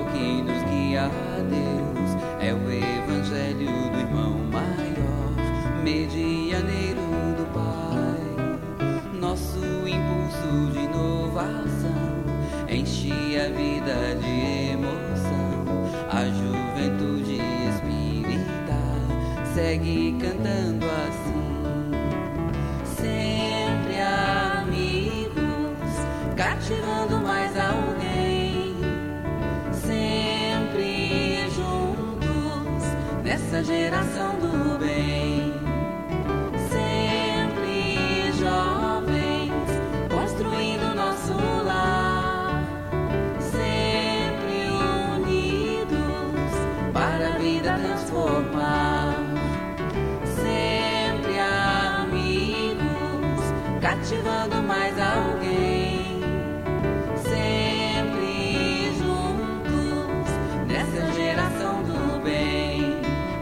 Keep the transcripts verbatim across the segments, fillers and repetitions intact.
farol que nos guia a Deus. É o evangelho do irmão maior, medianeiro do Pai. Nosso impulso de inovação enche a vida de emoção. A juventude espírita segue cantando assim. Sempre amigos, cativando mais alguém. Sempre juntos, nessa geração do bem. Sempre jovens, construindo nosso lar. Sempre unidos, para a vida transformar. Sempre amigos, cativando mais alguém. Sempre juntos, nessa geração do bem.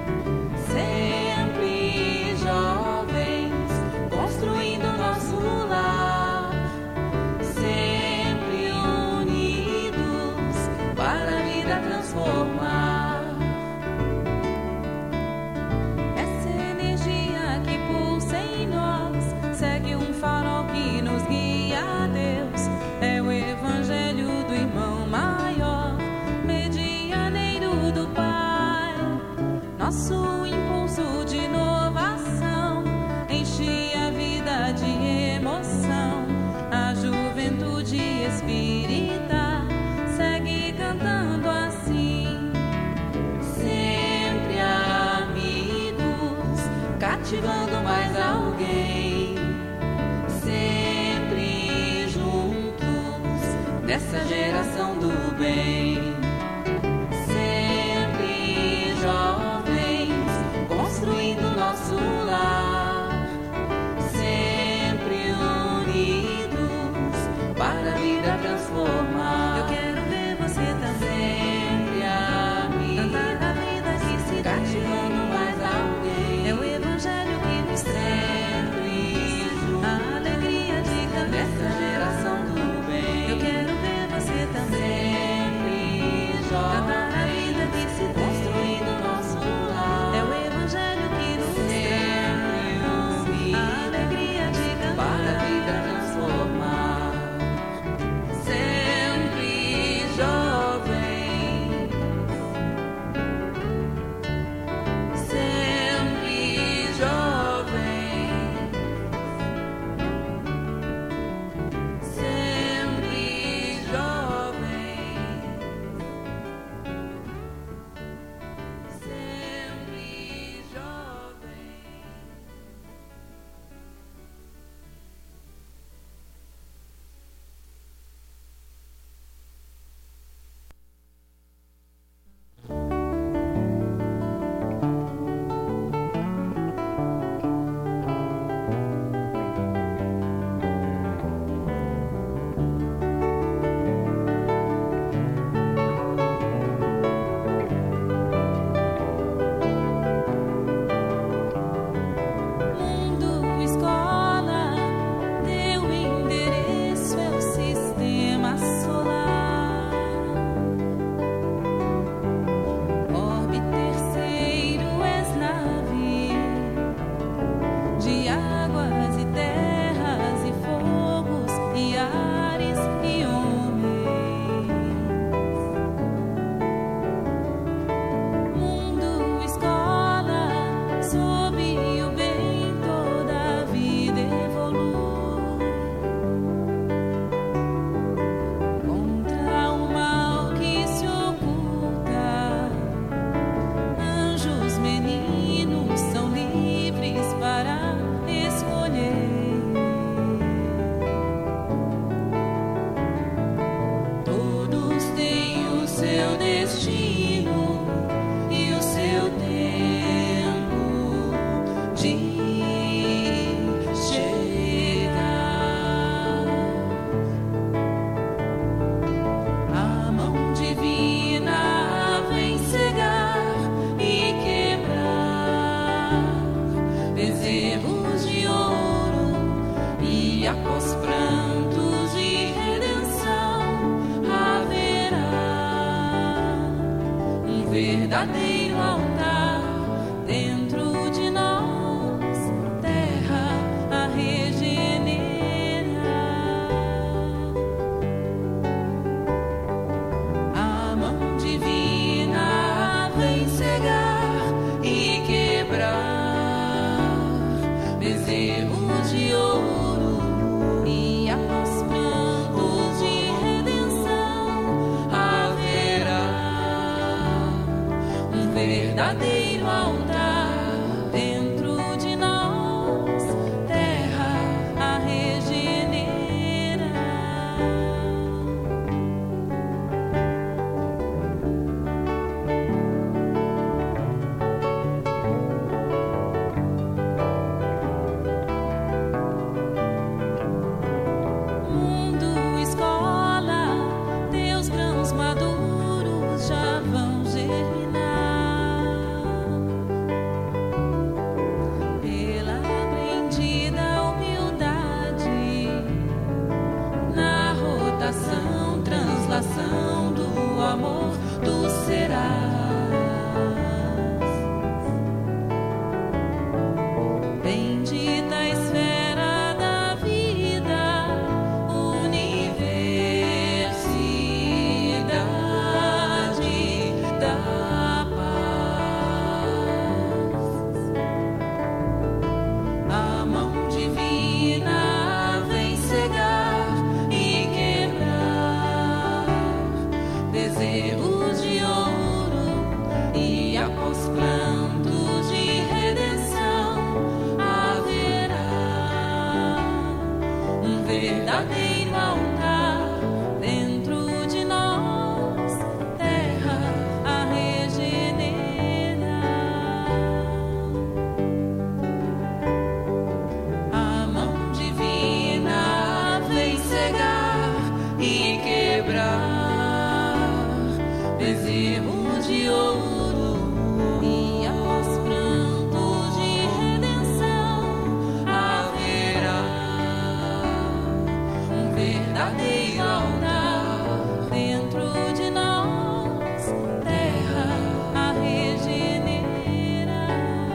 Sempre jovens, construindo nosso lar. Sempre unidos, para a vida transformar. Essa energia que pulsa em nós segue um farol que nos guia a Deus. É o evangelho do irmão maior, medianeiro do Pai. Nosso impulso de inovação enche a vida de emoção. A juventude espírita segue cantando assim. Sempre amigos, cativando mais alguém. Sempre juntos, nessa geração do bem. Sempre jovens, construindo nosso lar. Sempre unidos, para a vida transformar. Eu quero ver você também. Sempre amigos, cantar a vida que se cativando mais alguém. É o evangelho que nos traz a alegria de cantar nessa geração do bem. Eu quero ver você também. Sempre jovens, cantar a vida que se construindo nosso lar. É o evangelho que nos traz a alegria de cantar para a vida transformar. Sempre jovem, sempre jovem, sempre jovem, sempre jovem. Mundo Escola, teu endereço é o sistema solar. Orbe terceiro és nave de águas e terras e fogos e ares e homens. Mundo Escola, sob o bem toda a vida evolui. Contra o mal que se oculta, anjos meninos são livres para escolher. Todos têm o seu destino e o seu tempo de chegar. A mão divina vem cegar e quebrar bezerros de ouro, e após prantos de redenção haverá verdadeiro altar dentro de nós, terra a regenerar. A mão divina vem cegar e quebrar bezerros de ouro e após prantos de redenção haverá um verdadeiro altar dentro de nós, terra a regenerar. Mundo, escola, teus grãos maduros já vão germinar. Pela aprendida humildade, na rotação, translação do amor do serás. Bendita esfera da vida, universidade da paz. A mão divina vem cegar e quebrar bezerros de ouro e após plantos de redenção haverá um verdadeiro altar dentro de nós, terra a regenerar. A mão divina vem cegar e quebrar bezerros de ouro e após prantos de redenção haverá um verdadeiro altar dentro de nós, terra a regenerar.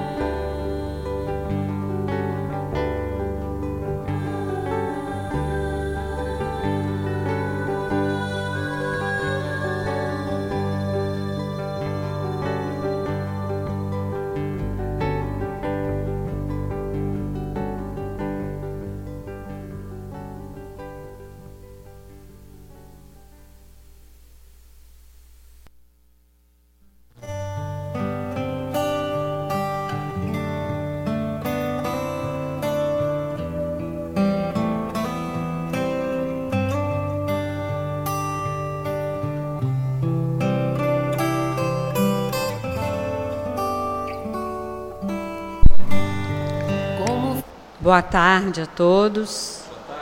Como Boa tarde a todos.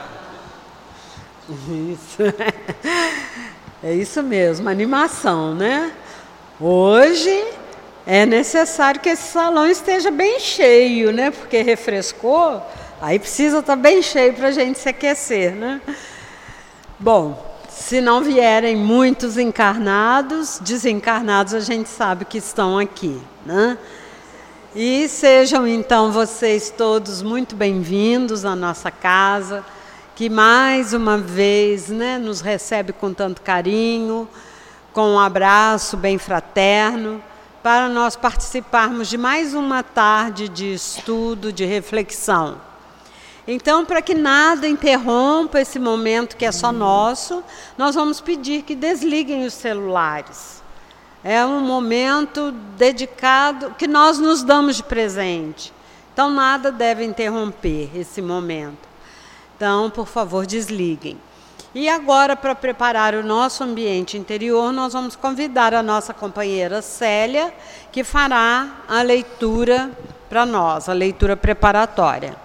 Isso. É isso mesmo, animação, né? Hoje é necessário que esse salão esteja bem cheio, né? Porque refrescou, aí precisa estar bem cheio para a gente se aquecer, né? Bom, se não vierem muitos encarnados, desencarnados a gente sabe que estão aqui, né? E sejam então vocês todos muito bem-vindos à nossa casa, que mais uma vez, né, nos recebe com tanto carinho, com um abraço bem fraterno, para nós participarmos de mais uma tarde de estudo, de reflexão. Então, para que nada interrompa esse momento que é só nosso, nós vamos pedir que desliguem os celulares. É um momento dedicado, que nós nos damos de presente. Então, nada deve interromper esse momento. Então, por favor, desliguem. E agora, para preparar o nosso ambiente interior, nós vamos convidar a nossa companheira Célia, que fará a leitura para nós, a leitura preparatória.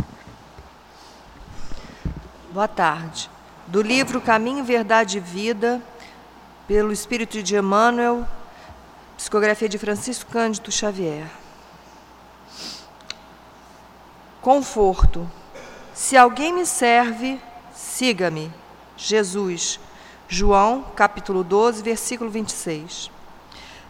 Boa tarde. Do livro Caminho, Verdade e Vida, pelo Espírito de Emmanuel, psicografia de Francisco Cândido Xavier. Conforto. Se alguém me serve, siga-me. Jesus. João, capítulo doze, versículo vinte e seis.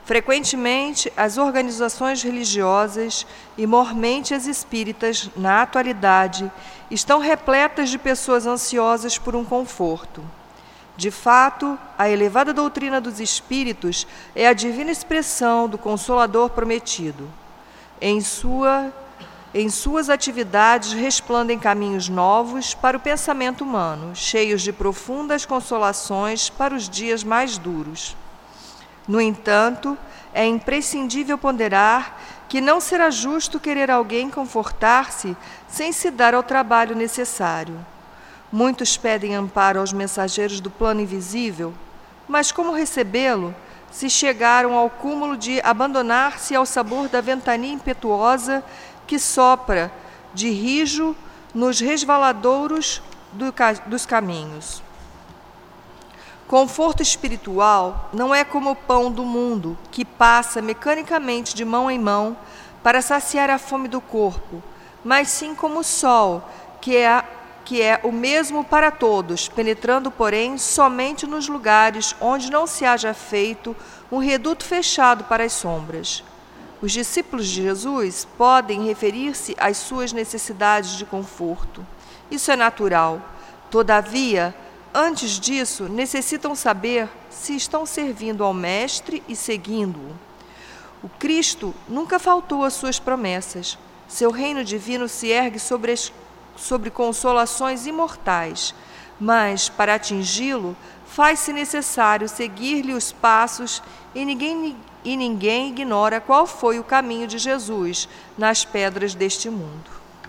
Frequentemente, as organizações religiosas e mormente as espíritas, na atualidade, estão repletas de pessoas ansiosas por um conforto. De fato, a elevada doutrina dos espíritos é a divina expressão do Consolador prometido. Em, sua, em suas atividades resplandem caminhos novos para o pensamento humano, cheios de profundas consolações para os dias mais duros. No entanto, é imprescindível ponderar que não será justo querer alguém confortar-se sem se dar ao trabalho necessário. Muitos pedem amparo aos mensageiros do plano invisível, mas como recebê-lo se chegaram ao cúmulo de abandonar-se ao sabor da ventania impetuosa que sopra de rijo nos resvaladouros do, dos caminhos? Conforto espiritual não é como o pão do mundo, que passa mecanicamente de mão em mão para saciar a fome do corpo, mas sim como o sol, que é, que é o mesmo para todos, penetrando, porém, somente nos lugares onde não se haja feito um reduto fechado para as sombras. Os discípulos de Jesus podem referir-se às suas necessidades de conforto. Isso é natural. Todavia, antes disso, necessitam saber se estão servindo ao Mestre e seguindo-o. O Cristo nunca faltou às suas promessas. Seu reino divino se ergue sobre, as, sobre consolações imortais, mas, para atingi-lo, faz-se necessário seguir-lhe os passos e ninguém, e ninguém ignora qual foi o caminho de Jesus nas pedras deste mundo.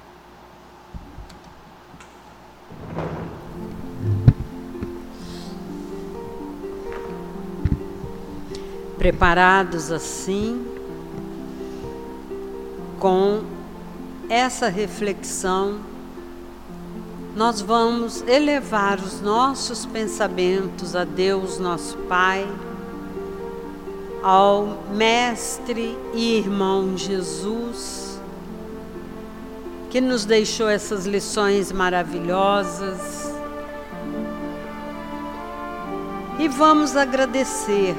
Preparados assim, com essa reflexão, nós vamos elevar os nossos pensamentos a Deus, nosso Pai, ao Mestre e Irmão Jesus, que nos deixou essas lições maravilhosas, e vamos agradecer.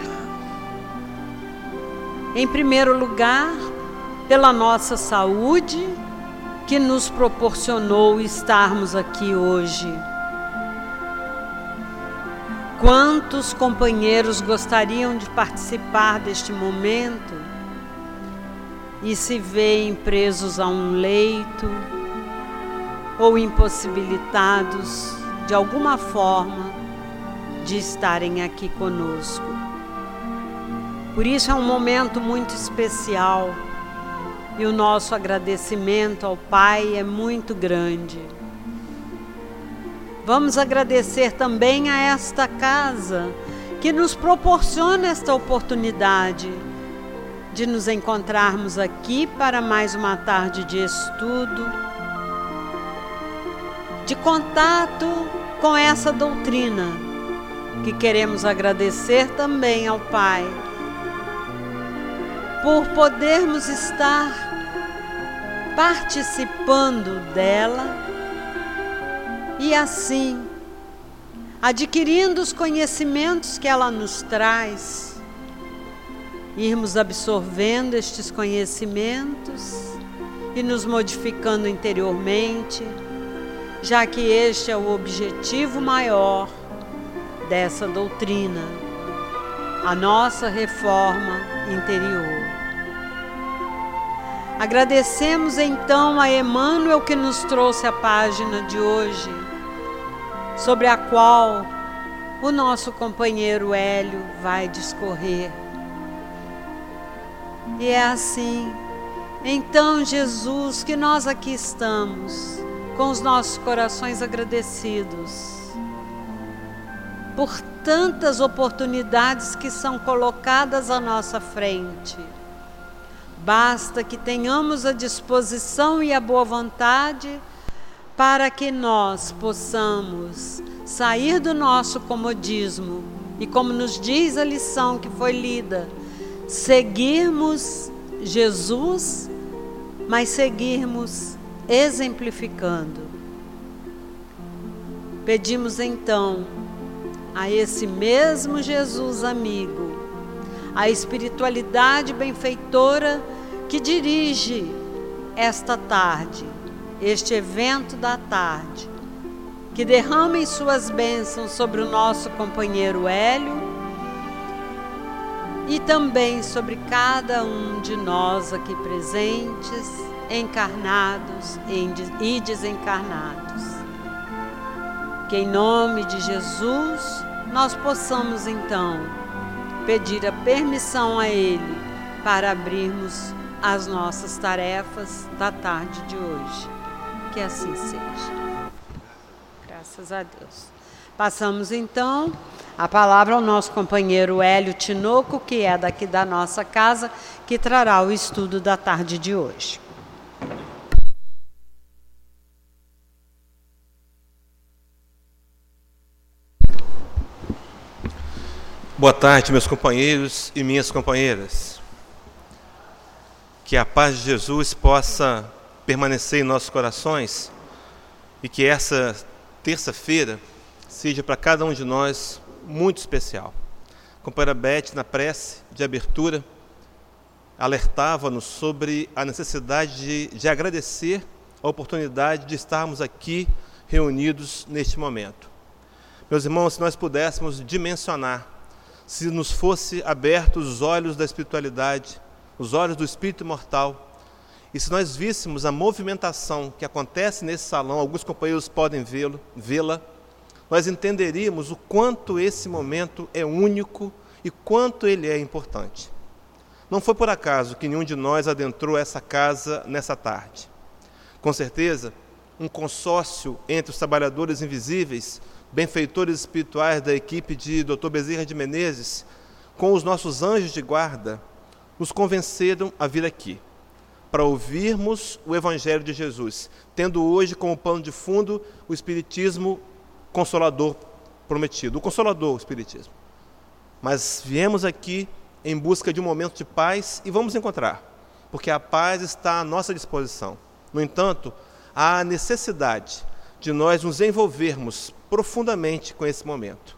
Em primeiro lugar, pela nossa saúde, que nos proporcionou estarmos aqui hoje. Quantos companheiros gostariam de participar deste momento e se veem presos a um leito ou impossibilitados, de alguma forma, de estarem aqui conosco. Por isso é um momento muito especial e o nosso agradecimento ao Pai é muito grande. Vamos agradecer também a esta casa que nos proporciona esta oportunidade de nos encontrarmos aqui para mais uma tarde de estudo, de contato com essa doutrina, que queremos agradecer também ao Pai por podermos estar participando dela e assim, adquirindo os conhecimentos que ela nos traz, irmos absorvendo estes conhecimentos e nos modificando interiormente, já que este é o objetivo maior dessa doutrina, a nossa reforma interior. Agradecemos então a Emmanuel que nos trouxe a página de hoje, sobre a qual o nosso companheiro Hélio vai discorrer. E é assim, então, Jesus, que nós aqui estamos, com os nossos corações agradecidos, por tantas oportunidades que são colocadas à nossa frente. Basta que tenhamos a disposição e a boa vontade para que nós possamos sair do nosso comodismo e, como nos diz a lição que foi lida, seguirmos Jesus, mas seguirmos exemplificando. Pedimos então a esse mesmo Jesus amigo, a espiritualidade benfeitora que dirige esta tarde, este evento da tarde, que derramem suas bênçãos sobre o nosso companheiro Hélio e também sobre cada um de nós aqui presentes, encarnados e desencarnados. Que em nome de Jesus nós possamos então pedir a permissão a Ele para abrirmos as nossas tarefas da tarde de hoje. Que assim seja. Graças a Deus. Passamos então a palavra ao nosso companheiro Hélio Tinoco, que é daqui da nossa casa, que trará o estudo da tarde de hoje. Boa tarde, meus companheiros e minhas companheiras. Que a paz de Jesus possa permanecer em nossos corações e que essa terça-feira seja para cada um de nós muito especial. A companheira Beth, na prece de abertura, alertava-nos sobre a necessidade de, de agradecer a oportunidade de estarmos aqui reunidos neste momento. Meus irmãos, se nós pudéssemos dimensionar, se nos fosse abertos os olhos da espiritualidade, os olhos do espírito imortal, e se nós víssemos a movimentação que acontece nesse salão, alguns companheiros podem vê-lo, vê-la, nós entenderíamos o quanto esse momento é único e quanto ele é importante. Não foi por acaso que nenhum de nós adentrou essa casa nessa tarde. Com certeza, um consórcio entre os trabalhadores invisíveis, benfeitores espirituais da equipe de doutor Bezerra de Menezes, com os nossos anjos de guarda, nos convenceram a vir aqui, para ouvirmos o Evangelho de Jesus, tendo hoje como pano de fundo o Espiritismo Consolador prometido, o Consolador, o Espiritismo. Mas viemos aqui em busca de um momento de paz e vamos encontrar, porque a paz está à nossa disposição. No entanto, há a necessidade de nós nos envolvermos profundamente com esse momento.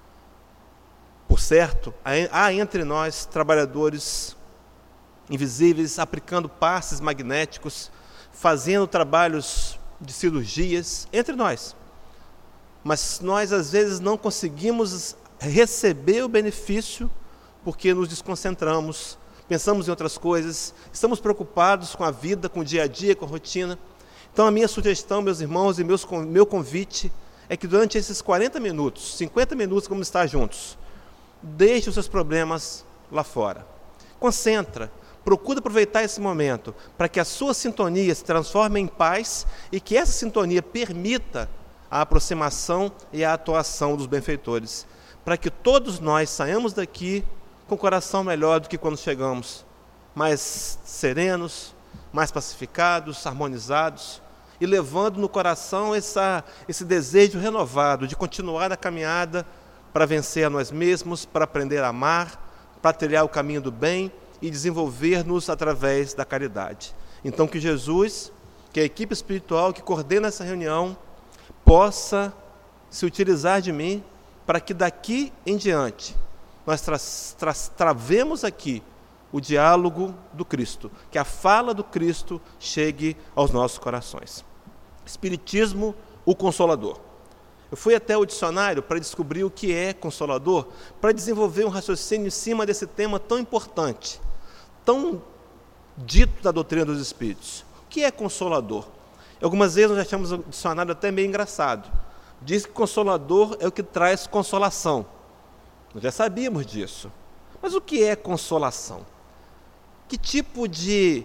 Por certo, há entre nós trabalhadores invisíveis, aplicando passes magnéticos, fazendo trabalhos de cirurgias, entre nós. Mas nós, às vezes, não conseguimos receber o benefício porque nos desconcentramos, pensamos em outras coisas, estamos preocupados com a vida, com o dia a dia, com a rotina. Então, a minha sugestão, meus irmãos, e meus, meu convite é que durante esses quarenta minutos, cinquenta minutos que vamos estar juntos, deixe os seus problemas lá fora. Concentra. Procure aproveitar esse momento para que a sua sintonia se transforme em paz e que essa sintonia permita a aproximação e a atuação dos benfeitores, para que todos nós saiamos daqui com o coração melhor do que quando chegamos, mais serenos, mais pacificados, harmonizados, e levando no coração essa, esse desejo renovado de continuar a caminhada para vencer a nós mesmos, para aprender a amar, para trilhar o caminho do bem e desenvolver-nos através da caridade. Então que Jesus, que a equipe espiritual que coordena essa reunião, possa se utilizar de mim para que daqui em diante nós tra tra travemos aqui o diálogo do Cristo, que a fala do Cristo chegue aos nossos corações. Espiritismo, o Consolador. Eu fui até o dicionário para descobrir o que é Consolador, para desenvolver um raciocínio em cima desse tema tão importante, tão dito da doutrina dos Espíritos. O que é Consolador? Algumas vezes nós achamos o dicionário até meio engraçado. Diz que Consolador é o que traz consolação. Nós já sabíamos disso. Mas o que é consolação? Que tipo de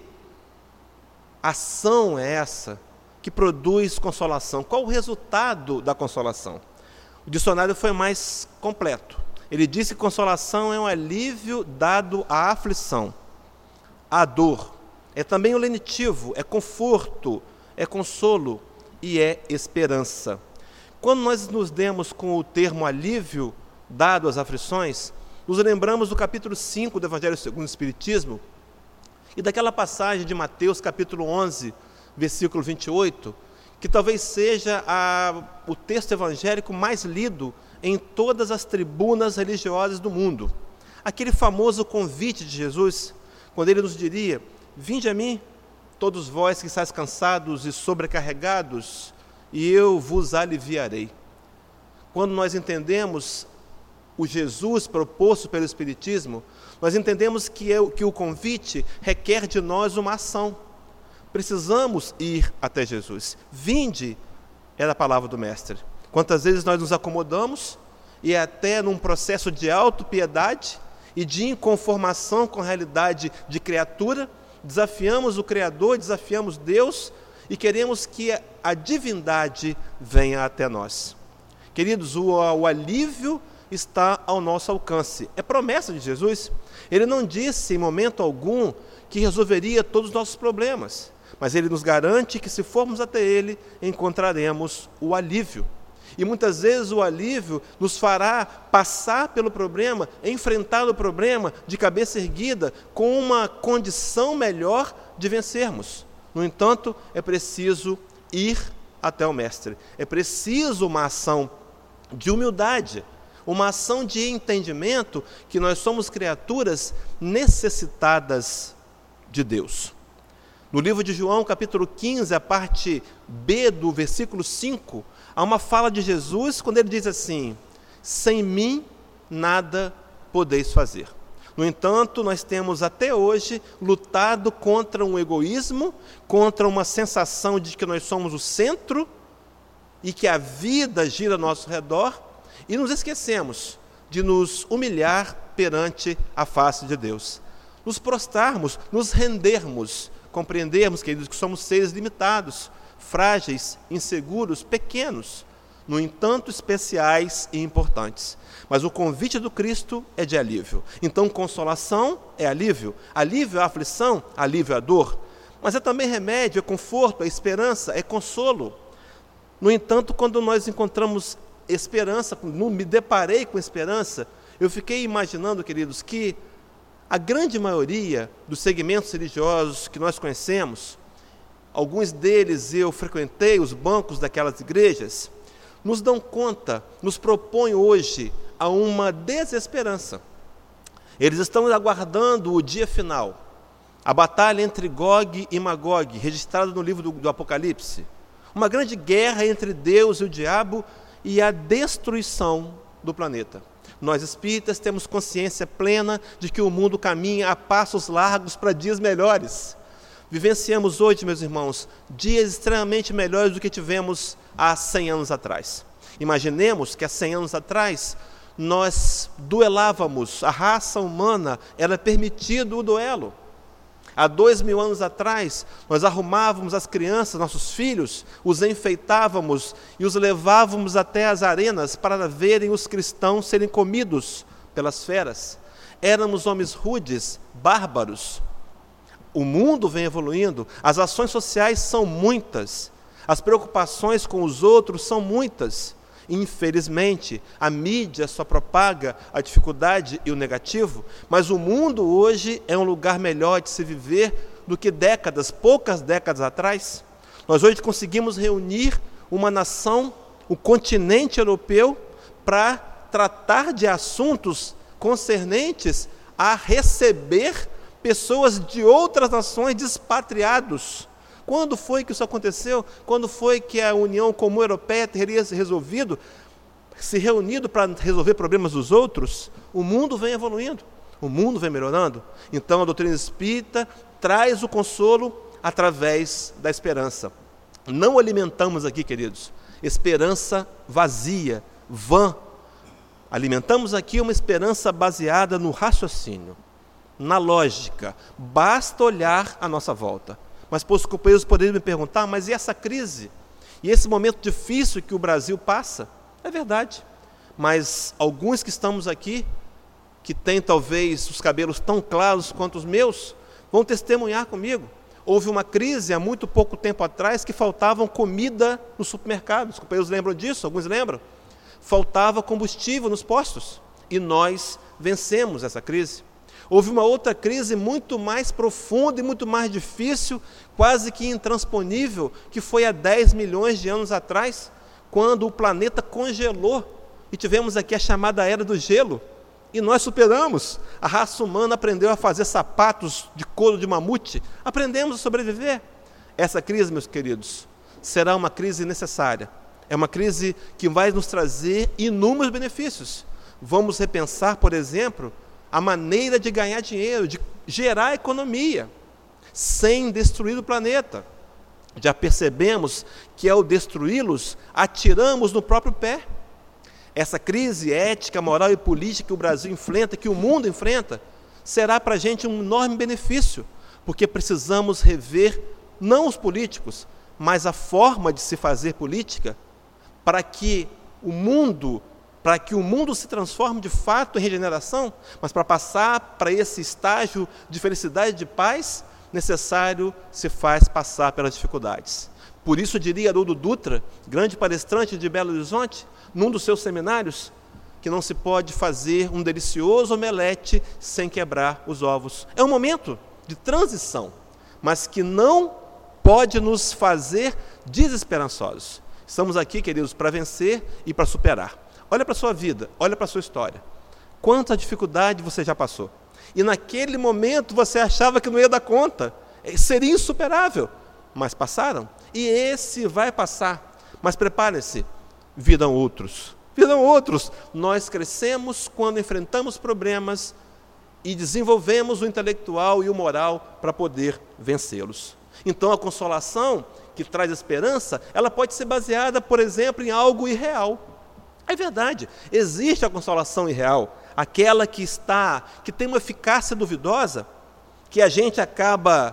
ação é essa que produz consolação? Qual o resultado da consolação? O dicionário foi mais completo. Ele disse que consolação é um alívio dado à aflição, à dor. É também o lenitivo, é conforto, é consolo e é esperança. Quando nós nos demos com o termo alívio dado às aflições, nos lembramos do capítulo cinco do Evangelho segundo o Espiritismo e daquela passagem de Mateus, capítulo onze, versículo vinte e oito, que talvez seja a, o texto evangélico mais lido em todas as tribunas religiosas do mundo. aquele famoso convite de Jesus, quando ele nos diria: vinde a mim, todos vós que estáis cansados e sobrecarregados, e eu vos aliviarei. Quando nós entendemos o Jesus proposto pelo Espiritismo, nós entendemos que, é, que o convite requer de nós uma ação. Precisamos ir até Jesus. Vinde era a palavra do Mestre. Quantas vezes nós nos acomodamos e até num processo de autopiedade e de inconformação com a realidade de criatura, desafiamos o Criador, desafiamos Deus e queremos que a divindade venha até nós. Queridos, o, o alívio está ao nosso alcance. É promessa de Jesus. Ele não disse em momento algum que resolveria todos os nossos problemas, mas Ele nos garante que se formos até Ele, encontraremos o alívio. E muitas vezes o alívio nos fará passar pelo problema, enfrentar o problema de cabeça erguida, com uma condição melhor de vencermos. No entanto, é preciso ir até o Mestre. É preciso uma ação de humildade, uma ação de entendimento que nós somos criaturas necessitadas de Deus. No livro de João, capítulo quinze, a parte B do versículo cinco, há uma fala de Jesus quando ele diz assim: sem mim nada podeis fazer. No entanto, nós temos até hoje lutado contra um egoísmo, contra uma sensação de que nós somos o centro e que a vida gira ao nosso redor, e nos esquecemos de nos humilhar perante a face de Deus. Nos prostrarmos, nos rendermos, compreendermos, queridos, que somos seres limitados, frágeis, inseguros, pequenos, no entanto especiais e importantes. Mas o convite do Cristo é de alívio. Então, consolação é alívio, alívio à aflição, alívio à dor, mas é também remédio, é conforto, é esperança, é consolo. No entanto, quando nós encontramos esperança, quando me deparei com esperança, eu fiquei imaginando, queridos, que a grande maioria dos segmentos religiosos que nós conhecemos, alguns deles eu frequentei os bancos daquelas igrejas, nos dão conta, nos propõem hoje a uma desesperança. Eles estão aguardando o dia final, a batalha entre Gog e Magog, registrada no livro do, do Apocalipse, uma grande guerra entre Deus e o diabo e a destruição do planeta. Nós espíritas temos consciência plena de que o mundo caminha a passos largos para dias melhores. Vivenciamos hoje, meus irmãos, dias extremamente melhores do que tivemos há cem anos atrás. Imaginemos que há cem anos atrás nós duelávamos, a raça humana era permitido o duelo. Há dois mil anos atrás, nós arrumávamos as crianças, nossos filhos, os enfeitávamos e os levávamos até as arenas para verem os cristãos serem comidos pelas feras. Éramos homens rudes, bárbaros. O mundo vem evoluindo, as ações sociais são muitas, as preocupações com os outros são muitas. Infelizmente, a mídia só propaga a dificuldade e o negativo, mas o mundo hoje é um lugar melhor de se viver do que décadas, poucas décadas atrás. Nós hoje conseguimos reunir uma nação, o continente europeu, para tratar de assuntos concernentes a receber pessoas de outras nações, despatriados. Quando foi que isso aconteceu? Quando foi que a União Comum Europeia teria se resolvido, se reunido para resolver problemas dos outros? O mundo vem evoluindo, o mundo vem melhorando. Então a doutrina espírita traz o consolo através da esperança. Não alimentamos aqui, queridos, esperança vazia, vã. Alimentamos aqui uma esperança baseada no raciocínio, na lógica. Basta olhar à nossa volta. Mas os companheiros poderiam me perguntar, mas e essa crise? E esse momento difícil que o Brasil passa? É verdade. Mas alguns que estamos aqui, que têm talvez os cabelos tão claros quanto os meus, vão testemunhar comigo. Houve uma crise há muito pouco tempo atrás que faltavam comida no supermercado. Os companheiros lembram disso? Alguns lembram? Faltava combustível nos postos. E nós vencemos essa crise. Houve uma outra crise muito mais profunda e muito mais difícil, quase que intransponível, que foi há dez milhões de anos atrás, quando o planeta congelou e tivemos aqui a chamada Era do Gelo. e nós superamos. A raça humana aprendeu a fazer sapatos de couro de mamute, aprendemos a sobreviver. Essa crise, meus queridos, será uma crise necessária. É uma crise que vai nos trazer inúmeros benefícios. Vamos repensar, por exemplo, a maneira de ganhar dinheiro, de gerar economia, sem destruir o planeta. Já percebemos que ao destruí-los, atiramos no próprio pé. Essa crise ética, moral e política que o Brasil enfrenta, que o mundo enfrenta, será para a gente um enorme benefício, porque precisamos rever não os políticos, mas a forma de se fazer política, para que o mundo, para que o mundo se transforme de fato em regeneração, mas para passar para esse estágio de felicidade e de paz, necessário se faz passar pelas dificuldades. Por isso, diria Haroldo Dutra, grande palestrante de Belo Horizonte, num dos seus seminários, que não se pode fazer um delicioso omelete sem quebrar os ovos. É um momento de transição, mas que não pode nos fazer desesperançosos. Estamos aqui, queridos, para vencer e para superar. Olha para a sua vida, olha para a sua história. Quanta dificuldade você já passou. E naquele momento você achava que não ia dar conta. Seria insuperável. Mas passaram. E esse vai passar. Mas prepare-se, virão outros. Virão outros. Nós crescemos quando enfrentamos problemas e desenvolvemos o intelectual e o moral para poder vencê-los. Então a consolação que traz esperança, ela pode ser baseada, por exemplo, em algo irreal. É verdade, existe a consolação irreal, aquela que está, que tem uma eficácia duvidosa, que a gente acaba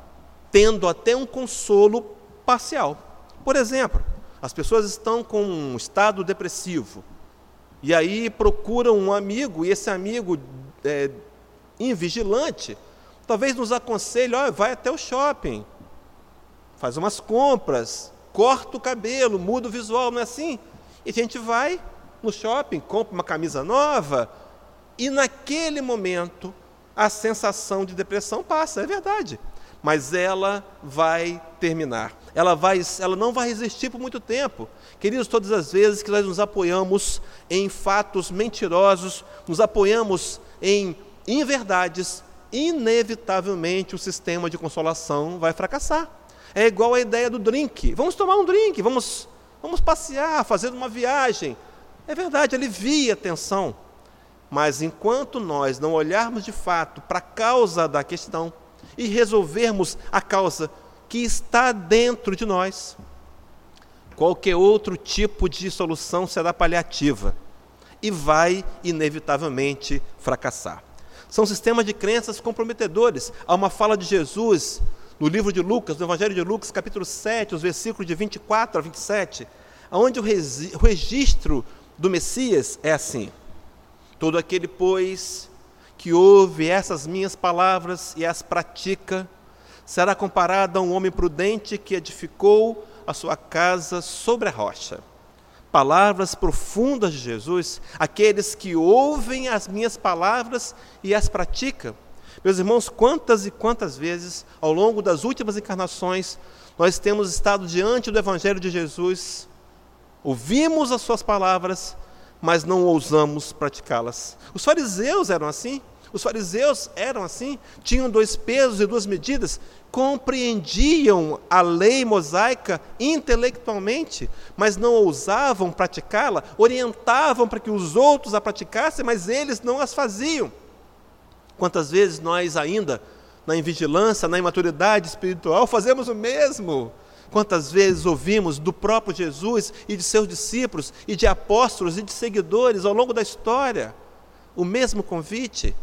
tendo até um consolo parcial. Por exemplo, as pessoas estão com um estado depressivo, e aí procuram um amigo, e esse amigo é, invigilante, talvez nos aconselhe, olha, vai até o shopping, faz umas compras, corta o cabelo, muda o visual, não é assim? E a gente vai no shopping, compra uma camisa nova, e naquele momento a sensação de depressão passa, é verdade. Mas ela vai terminar. Ela, vai, ela não vai resistir por muito tempo. Queridos, todas as vezes que nós nos apoiamos em fatos mentirosos, nos apoiamos em inverdades, inevitavelmente o sistema de consolação vai fracassar. É igual a ideia do drink. Vamos tomar um drink, vamos, vamos passear, fazer uma viagem. É verdade, alivia a tensão. Mas enquanto nós não olharmos de fato para a causa da questão e resolvermos a causa que está dentro de nós, qualquer outro tipo de solução será paliativa e vai, inevitavelmente, fracassar. São sistemas de crenças comprometedores. Há uma fala de Jesus no livro de Lucas, no Evangelho de Lucas, capítulo sete, os versículos de vinte e quatro a vinte e sete, onde o, resi- o registro do Messias é assim: todo aquele, pois, que ouve essas minhas palavras e as pratica, será comparado a um homem prudente que edificou a sua casa sobre a rocha. Palavras profundas de Jesus, aqueles que ouvem as minhas palavras e as praticam. Meus irmãos, quantas e quantas vezes, ao longo das últimas encarnações, nós temos estado diante do Evangelho de Jesus, ouvimos as suas palavras, mas não ousamos praticá-las. Os fariseus eram assim, os fariseus eram assim, tinham dois pesos e duas medidas, compreendiam a lei mosaica intelectualmente, mas não ousavam praticá-la, orientavam para que os outros a praticassem, mas eles não as faziam. Quantas vezes nós ainda, na invigilância, na imaturidade espiritual, fazemos o mesmo? Quantas vezes ouvimos do próprio Jesus e de seus discípulos, e de apóstolos e de seguidores ao longo da história, o mesmo convite?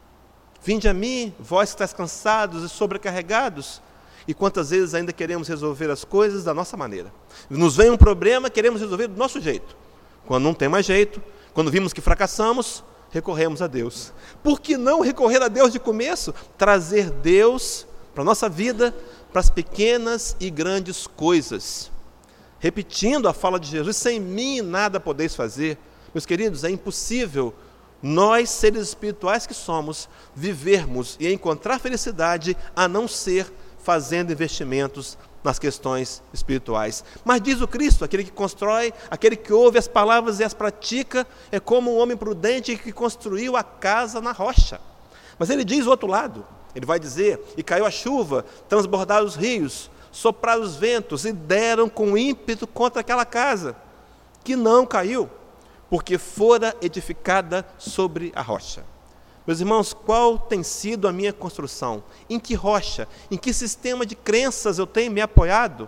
Vinde a mim, vós que estáis cansados e sobrecarregados. E quantas vezes ainda queremos resolver as coisas da nossa maneira? Nos vem um problema, queremos resolver do nosso jeito. Quando não tem mais jeito, quando vimos que fracassamos, recorremos a Deus. Por que não recorrer a Deus de começo? Trazer Deus para a nossa vida, para as pequenas e grandes coisas. Repetindo a fala de Jesus, sem mim nada podeis fazer. Meus queridos, é impossível nós, seres espirituais que somos, vivermos e encontrar felicidade a não ser fazendo investimentos nas questões espirituais. Mas diz o Cristo, aquele que constrói, aquele que ouve as palavras e as pratica, é como um homem prudente que construiu a casa na rocha. Mas ele diz o outro lado, ele vai dizer, e caiu a chuva, transbordaram os rios, sopraram os ventos e deram com ímpeto contra aquela casa, que não caiu, porque fora edificada sobre a rocha. Meus irmãos, qual tem sido a minha construção? Em que rocha? Em que sistema de crenças eu tenho me apoiado?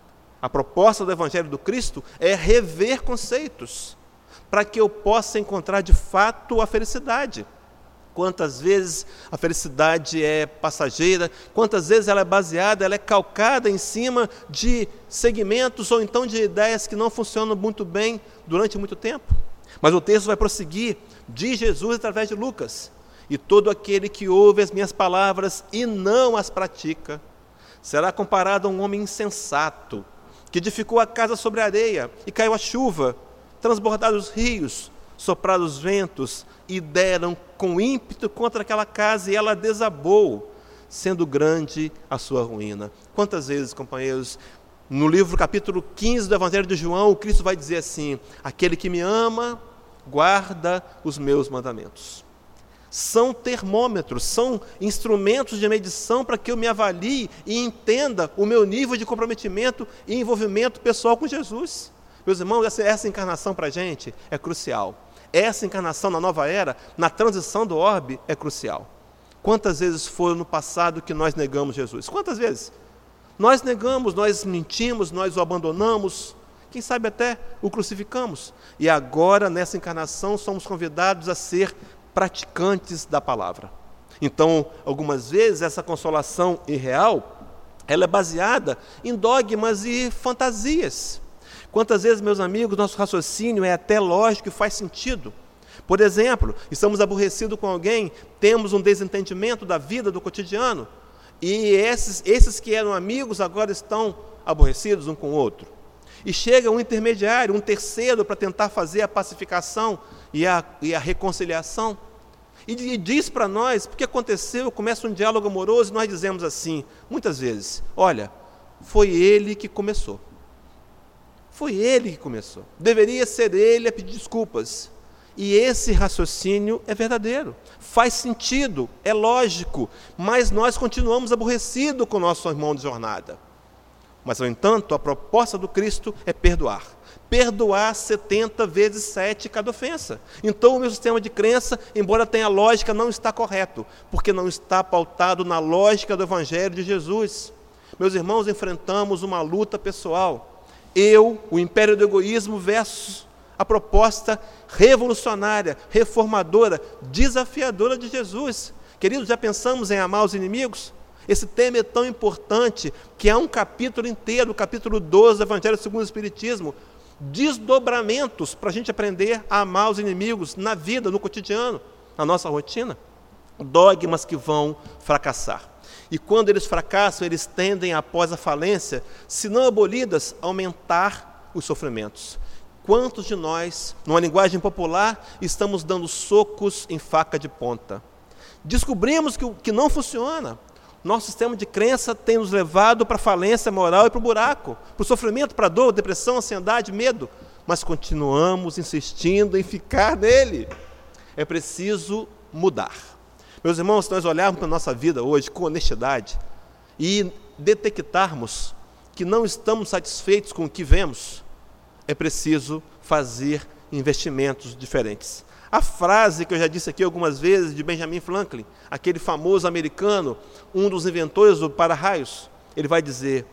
A proposta do Evangelho do Cristo é rever conceitos, para que eu possa encontrar de fato a felicidade. Quantas vezes a felicidade é passageira, quantas vezes ela é baseada, ela é calcada em cima de segmentos ou então de ideias que não funcionam muito bem durante muito tempo. Mas o texto vai prosseguir, diz Jesus através de Lucas, e todo aquele que ouve as minhas palavras e não as pratica, será comparado a um homem insensato, que edificou a casa sobre a areia, e caiu a chuva, transbordaram os rios, sopraram os ventos, e deram com ímpeto contra aquela casa, e ela desabou, sendo grande a sua ruína. Quantas vezes, companheiros, no livro capítulo quinze do Evangelho de João, o Cristo vai dizer assim, aquele que me ama, guarda os meus mandamentos. São termômetros, são instrumentos de medição para que eu me avalie e entenda o meu nível de comprometimento e envolvimento pessoal com Jesus. Meus irmãos, essa, essa encarnação para a gente é crucial. Essa encarnação na nova era, na transição do orbe, é crucial. Quantas vezes foi no passado que nós negamos Jesus? Quantas vezes? Nós negamos, nós mentimos, nós o abandonamos, quem sabe até o crucificamos. E agora, nessa encarnação, somos convidados a ser praticantes da palavra. Então, algumas vezes, essa consolação irreal, ela é baseada em dogmas e fantasias. Quantas vezes, meus amigos, nosso raciocínio é até lógico e faz sentido. Por exemplo, estamos aborrecidos com alguém, temos um desentendimento da vida, do cotidiano, e esses, esses que eram amigos agora estão aborrecidos um com o outro. E chega um intermediário, um terceiro, para tentar fazer a pacificação e a, e a reconciliação. E, e diz para nós, porque aconteceu, começa um diálogo amoroso, e nós dizemos assim, muitas vezes, olha, foi ele que começou. Foi ele que começou. Deveria ser ele a pedir desculpas. E esse raciocínio é verdadeiro, faz sentido, é lógico, mas nós continuamos aborrecidos com o nosso irmão de jornada. Mas, no entanto, a proposta do Cristo é perdoar. Perdoar setenta vezes sete cada ofensa. Então, o meu sistema de crença, embora tenha lógica, não está correto, porque não está pautado na lógica do Evangelho de Jesus. Meus irmãos, enfrentamos uma luta pessoal. Eu, o império do egoísmo versus a proposta revolucionária, reformadora, desafiadora de Jesus. Queridos, já pensamos em amar os inimigos? Esse tema é tão importante que há um capítulo inteiro, o capítulo doze do Evangelho segundo o Espiritismo, desdobramentos para a gente aprender a amar os inimigos na vida, no cotidiano, na nossa rotina. Dogmas que vão fracassar. E quando eles fracassam, eles tendem, após a falência, se não abolidas, a aumentar os sofrimentos. Quantos de nós, numa linguagem popular, estamos dando socos em faca de ponta? Descobrimos que, que não funciona. Nosso sistema de crença tem nos levado para a falência moral e para o buraco, para o sofrimento, para a dor, depressão, ansiedade, medo. Mas continuamos insistindo em ficar nele. É preciso mudar. Meus irmãos, se nós olharmos para a nossa vida hoje com honestidade e detectarmos que não estamos satisfeitos com o que vemos, é preciso fazer investimentos diferentes. A frase que eu já disse aqui algumas vezes de Benjamin Franklin, aquele famoso americano, um dos inventores do para-raios, ele vai dizer: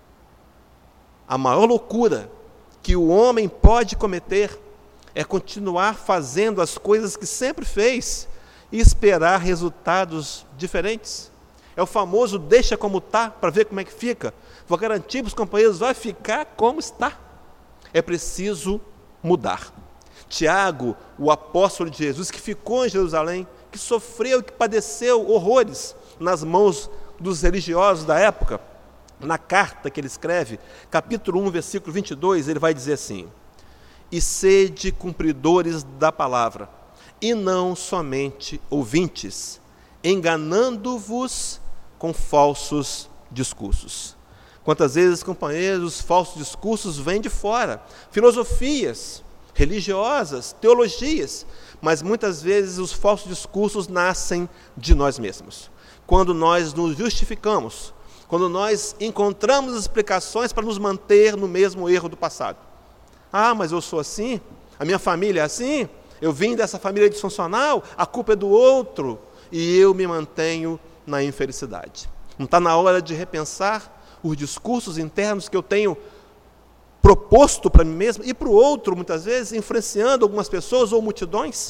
a maior loucura que o homem pode cometer é continuar fazendo as coisas que sempre fez e esperar resultados diferentes. É o famoso deixa como está para ver como é que fica. Vou garantir para os companheiros, vai ficar como está. É preciso mudar. Tiago, o apóstolo de Jesus, que ficou em Jerusalém, que sofreu, que padeceu horrores nas mãos dos religiosos da época, na carta que ele escreve, capítulo um, versículo vinte e dois, ele vai dizer assim: e sede cumpridores da palavra, e não somente ouvintes, enganando-vos com falsos discursos. Quantas vezes, companheiros, os falsos discursos vêm de fora, filosofias religiosas, teologias, mas muitas vezes os falsos discursos nascem de nós mesmos. Quando nós nos justificamos, quando nós encontramos explicações para nos manter no mesmo erro do passado. Ah, mas eu sou assim, a minha família é assim, eu vim dessa família disfuncional, a culpa é do outro, e eu me mantenho na infelicidade. Não está na hora de repensar os discursos internos que eu tenho proposto para mim mesmo e para o outro, muitas vezes, influenciando algumas pessoas ou multidões?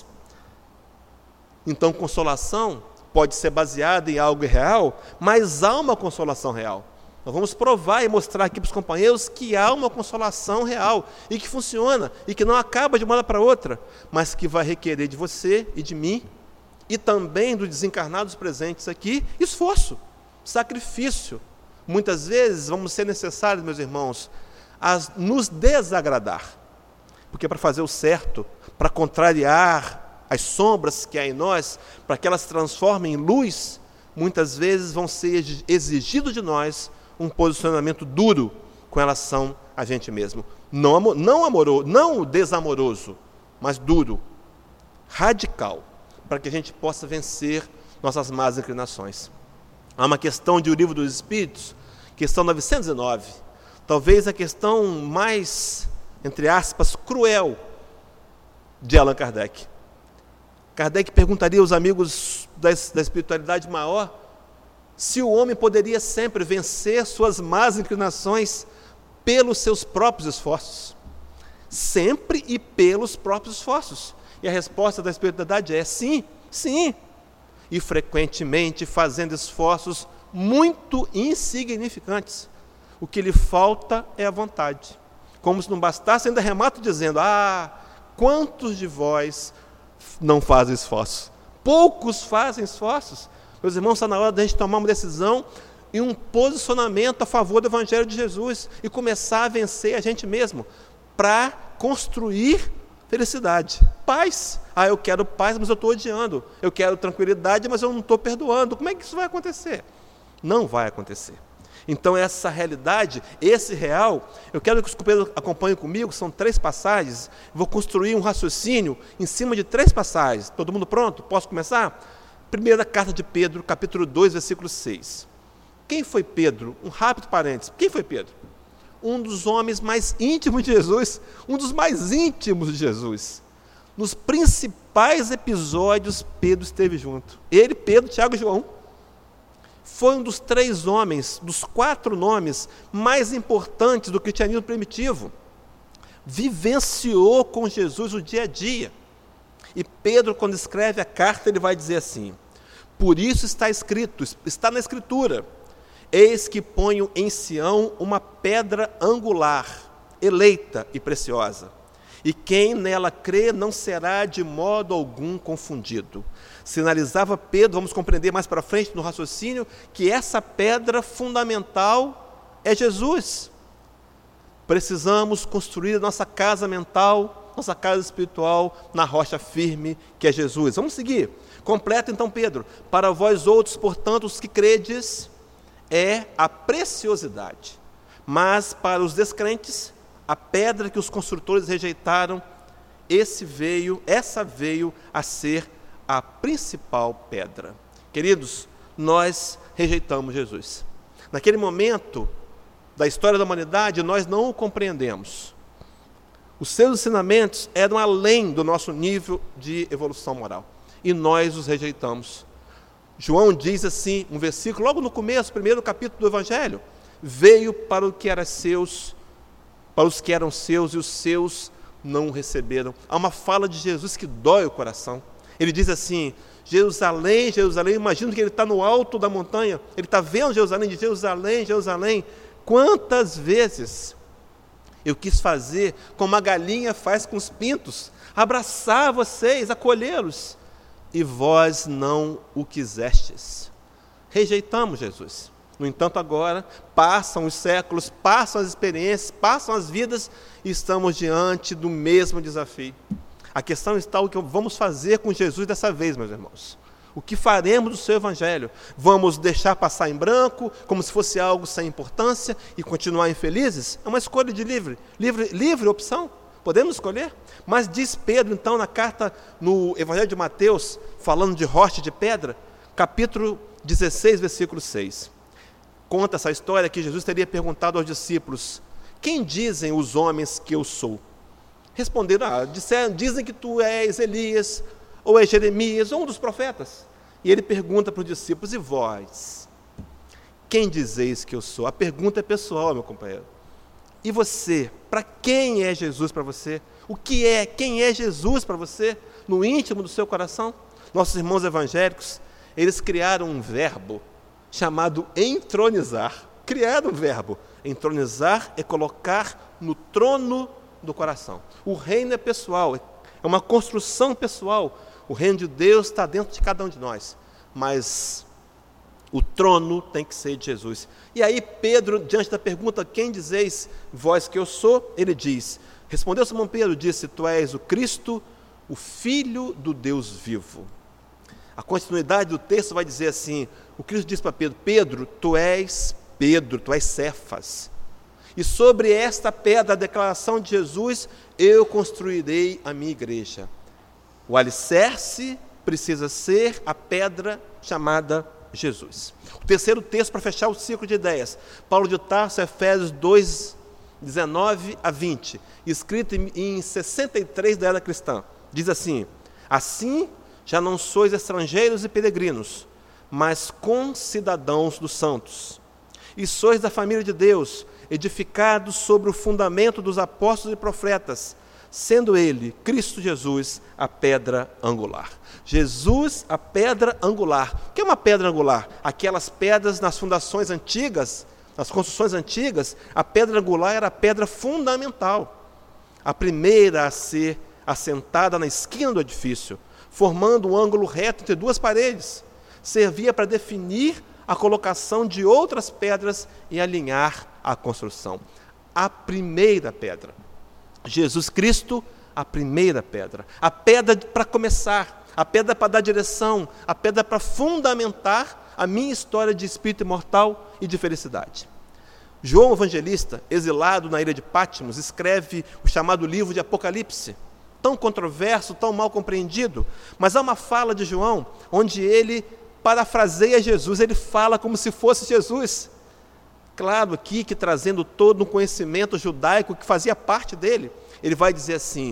Então, consolação pode ser baseada em algo real, mas há uma consolação real. Nós vamos provar e mostrar aqui para os companheiros que há uma consolação real e que funciona e que não acaba de uma hora para outra, mas que vai requerer de você e de mim e também dos desencarnados presentes aqui esforço, sacrifício. Muitas vezes vamos ser necessários, meus irmãos, a nos desagradar, porque para fazer o certo, para contrariar as sombras que há em nós, para que elas se transformem em luz, muitas vezes vão ser exigido de nós um posicionamento duro com relação a gente mesmo. Não, não amoroso, não desamoroso, mas duro, radical, para que a gente possa vencer nossas más inclinações. Há uma questão de O Livro dos Espíritos, questão novecentos e nove, talvez a questão mais, entre aspas, cruel de Allan Kardec. Kardec perguntaria aos amigos da, da espiritualidade maior se o homem poderia sempre vencer suas más inclinações pelos seus próprios esforços. Sempre e pelos próprios esforços. E a resposta da espiritualidade é sim, sim. E frequentemente fazendo esforços muito insignificantes. O que lhe falta é a vontade. Como se não bastasse, ainda remata dizendo: ah, quantos de vós não fazem esforços? Poucos fazem esforços. Meus irmãos, está na hora da gente tomar uma decisão e um posicionamento a favor do Evangelho de Jesus e começar a vencer a gente mesmo para construir felicidade, paz. Ah, eu quero paz, mas eu estou odiando. Eu quero tranquilidade, mas eu não estou perdoando. Como é que isso vai acontecer? Não vai acontecer. Então, essa realidade, esse real, eu quero que os companheiros acompanhem comigo, são três passagens, vou construir um raciocínio em cima de três passagens. Todo mundo pronto? Posso começar? Primeira carta de Pedro, capítulo dois, versículo seis. Quem foi Pedro? Um rápido parênteses. Quem foi Pedro? Um dos homens mais íntimos de Jesus, um dos mais íntimos de Jesus. Nos principais episódios, Pedro esteve junto. Ele, Pedro, Tiago e João. Foi um dos três homens, dos quatro nomes mais importantes do cristianismo primitivo. Vivenciou com Jesus o dia a dia. E Pedro, quando escreve a carta, ele vai dizer assim: por isso está escrito, está na Escritura: eis que ponho em Sião uma pedra angular, eleita e preciosa, e quem nela crê não será de modo algum confundido. Sinalizava Pedro, vamos compreender mais para frente no raciocínio, que essa pedra fundamental é Jesus. Precisamos construir a nossa casa mental, nossa casa espiritual, na rocha firme que é Jesus. Vamos seguir. Completa então Pedro: para vós outros, portanto, os que credes, é a preciosidade, mas para os descrentes, a pedra que os construtores rejeitaram, esse veio, essa veio a ser a principal pedra. Queridos, nós rejeitamos Jesus. Naquele momento da história da humanidade, nós não o compreendemos. Os seus ensinamentos eram além do nosso nível de evolução moral, e nós os rejeitamos. João diz assim, um versículo, logo no começo, primeiro capítulo do Evangelho: veio para o que era seus, para os que eram seus, e os seus não o receberam. Há uma fala de Jesus que dói o coração. Ele diz assim: Jerusalém, Jerusalém, imagina que ele está no alto da montanha, ele está vendo Jerusalém, de Jerusalém, Jerusalém, quantas vezes eu quis fazer como a galinha faz com os pintos, abraçar vocês, acolhê-los, e vós não o quisestes. Rejeitamos Jesus. No entanto, agora, passam os séculos, passam as experiências, passam as vidas, e estamos diante do mesmo desafio. A questão está o que vamos fazer com Jesus dessa vez, meus irmãos. O que faremos do seu evangelho? Vamos deixar passar em branco, como se fosse algo sem importância, e continuar infelizes? É uma escolha de livre, livre, livre opção. Podemos escolher? Mas diz Pedro, então, na carta, no Evangelho de Mateus, falando de rocha de pedra, capítulo dezesseis, versículo seis. Conta essa história que Jesus teria perguntado aos discípulos: quem dizem os homens que eu sou? Responderam: ah, disseram, dizem que tu és Elias, ou és Jeremias, ou um dos profetas. E ele pergunta para os discípulos: e vós? Quem dizeis que eu sou? A pergunta é pessoal, meu companheiro. E você? Para quem é Jesus para você? O que é? Quem é Jesus para você? No íntimo do seu coração? Nossos irmãos evangélicos, eles criaram um verbo chamado entronizar. Criaram um verbo. Entronizar é colocar no trono do coração. O reino é pessoal, é uma construção pessoal. O reino de Deus está dentro de cada um de nós, mas o trono tem que ser de Jesus. E aí Pedro, diante da pergunta: quem dizeis vós que eu sou? Ele diz, respondeu Simão Pedro, disse: tu és o Cristo, o Filho do Deus vivo. A continuidade do texto vai dizer assim: o Cristo diz para Pedro: Pedro, tu és Pedro, tu és Cefas. E sobre esta pedra, a declaração de Jesus: eu construirei a minha igreja. O alicerce precisa ser a pedra chamada Jesus. O terceiro texto para fechar o ciclo de ideias, Paulo de Tarso, Efésios dois, dezenove a vinte, escrito em sessenta e três da era cristã, diz assim: assim já não sois estrangeiros e peregrinos, mas concidadãos dos santos, e sois da família de Deus, edificados sobre o fundamento dos apóstolos e profetas, sendo ele, Cristo Jesus, a pedra angular. Jesus, a pedra angular. O que é uma pedra angular? Aquelas pedras nas fundações antigas, nas construções antigas, a pedra angular era a pedra fundamental, a primeira a ser assentada na esquina do edifício, formando um ângulo reto entre duas paredes. Servia para definir a colocação de outras pedras e alinhar a construção. A primeira pedra. Jesus Cristo, a primeira pedra. A pedra para começar, a pedra para dar direção, a pedra para fundamentar a minha história de espírito imortal e de felicidade. João Evangelista, exilado na ilha de Patmos, escreve o chamado livro de Apocalipse, tão controverso, tão mal compreendido, mas há uma fala de João onde ele parafraseia Jesus, ele fala como se fosse Jesus. Claro aqui que trazendo todo um conhecimento judaico que fazia parte dele, ele vai dizer assim: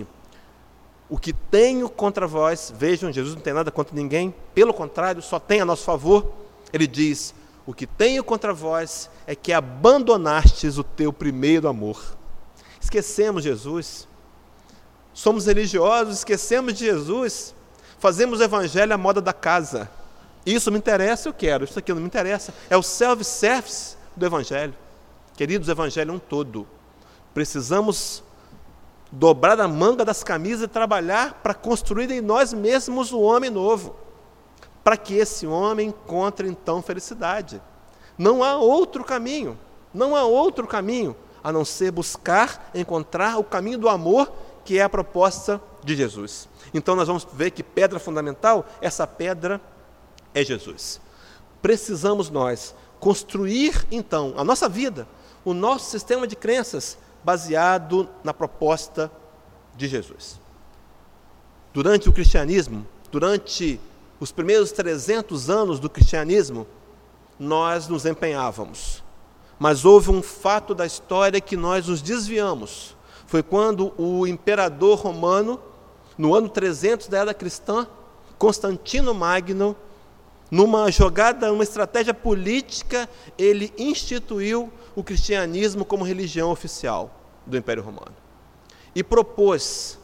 o que tenho contra vós, vejam, Jesus não tem nada contra ninguém, pelo contrário, só tem a nosso favor. Ele diz: o que tenho contra vós é que abandonastes o teu primeiro amor. Esquecemos Jesus, somos religiosos, esquecemos de Jesus, fazemos o evangelho à moda da casa. Isso me interessa, eu quero, isso aqui não me interessa. É o self-service do evangelho. Queridos, o evangelho é um todo. Precisamos dobrar a manga das camisas e trabalhar para construir em nós mesmos o homem novo, para que esse homem encontre então felicidade. Não há outro caminho, não há outro caminho a não ser buscar encontrar o caminho do amor, que é a proposta de Jesus. Então nós vamos ver que pedra fundamental, essa pedra é Jesus. Precisamos nós construir então a nossa vida, o nosso sistema de crenças baseado na proposta de Jesus. Durante o cristianismo, durante os primeiros trezentos anos do cristianismo, nós nos empenhávamos, mas houve um fato da história que nós nos desviamos. Foi quando o imperador romano, no ano trezentos da era cristã, Constantino Magno, numa jogada, uma estratégia política, ele instituiu o cristianismo como religião oficial do Império Romano. E propôs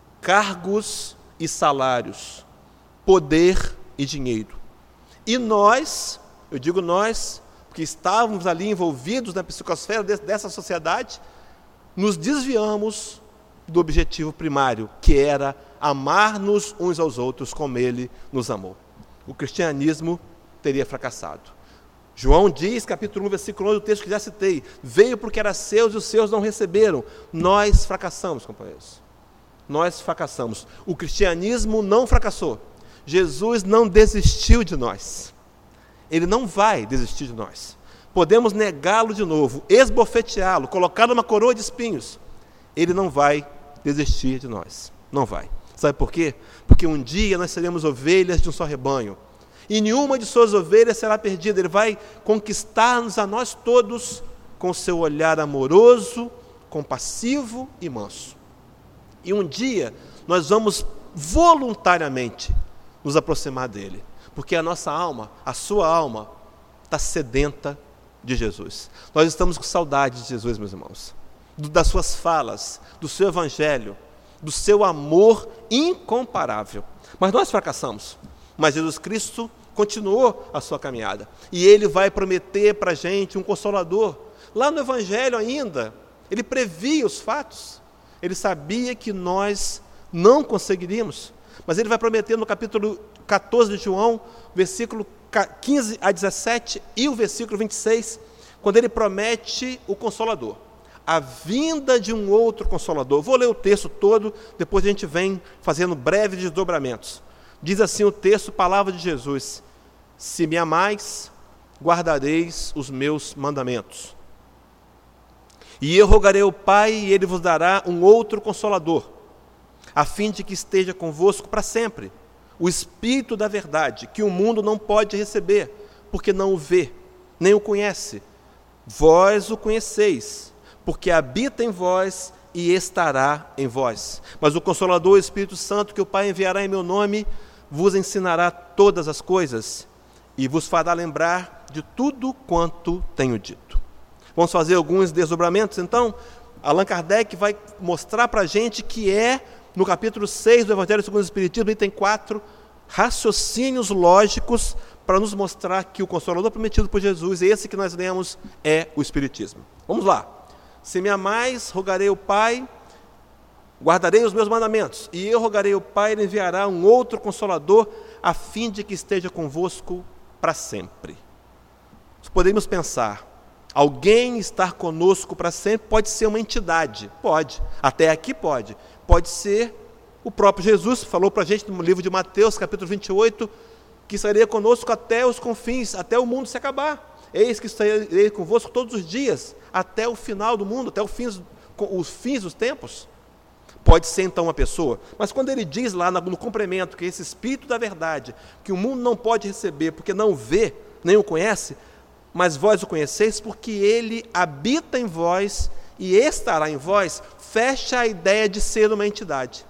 cargos e salários, poder e dinheiro. E nós, eu digo nós, porque estávamos ali envolvidos na psicosfera dessa sociedade, nos desviamos do objetivo primário, que era amar-nos uns aos outros como ele nos amou. O cristianismo teria fracassado. João diz, capítulo um, versículo onze, o texto que já citei: veio porque era seus e os seus não receberam. Nós fracassamos, companheiros. Nós fracassamos. O cristianismo não fracassou. Jesus não desistiu de nós. Ele não vai desistir de nós. Podemos negá-lo de novo, esbofeteá-lo, colocar uma coroa de espinhos. Ele não vai desistir de nós. Não vai. Sabe por quê? Porque um dia nós seremos ovelhas de um só rebanho. E nenhuma de suas ovelhas será perdida. Ele vai conquistar-nos a nós todos com seu olhar amoroso, compassivo e manso. E um dia nós vamos voluntariamente nos aproximar dele. Porque a nossa alma, a sua alma, está sedenta de Jesus. Nós estamos com saudade de Jesus, meus irmãos. Do, das suas falas, do seu evangelho, do seu amor incomparável. Mas nós fracassamos. Mas Jesus Cristo continuou a sua caminhada. E ele vai prometer para a gente um consolador. Lá no evangelho ainda, ele previa os fatos. Ele sabia que nós não conseguiríamos. Mas ele vai prometer no capítulo catorze de João, versículo quinze a dezessete e o versículo vinte e seis, quando ele promete o Consolador, a vinda de um outro Consolador. Vou ler o texto todo, depois a gente vem fazendo breves desdobramentos. Diz assim o texto, palavra de Jesus: se me amais, guardareis os meus mandamentos. E eu rogarei ao Pai, e ele vos dará um outro Consolador, a fim de que esteja convosco para sempre, o Espírito da verdade, que o mundo não pode receber, porque não o vê, nem o conhece. Vós o conheceis, porque habita em vós e estará em vós. Mas o Consolador, o Espírito Santo, que o Pai enviará em meu nome, vos ensinará todas as coisas e vos fará lembrar de tudo quanto tenho dito. Vamos fazer alguns desdobramentos, então? Allan Kardec vai mostrar para a gente que é, no capítulo seis do Evangelho segundo o Espiritismo, ele tem quatro raciocínios lógicos para nos mostrar que o Consolador prometido por Jesus, esse que nós lemos, é o Espiritismo. Vamos lá. Se me amais, rogarei ao Pai, guardarei os meus mandamentos, e eu rogarei ao Pai, ele enviará um outro Consolador, a fim de que esteja convosco para sempre. Podemos pensar, alguém estar conosco para sempre pode ser uma entidade, pode, até aqui pode, pode ser o próprio Jesus, falou para a gente no livro de Mateus, capítulo vinte e oito, que estaria conosco até os confins, até o mundo se acabar. Eis que estarei convosco todos os dias, até o final do mundo, até os fins, os fins dos tempos. Pode ser então uma pessoa, mas quando ele diz lá no complemento que esse Espírito da verdade, que o mundo não pode receber, porque não vê, nem o conhece, mas vós o conheceis, porque ele habita em vós e estará em vós, fecha a ideia de ser uma entidade.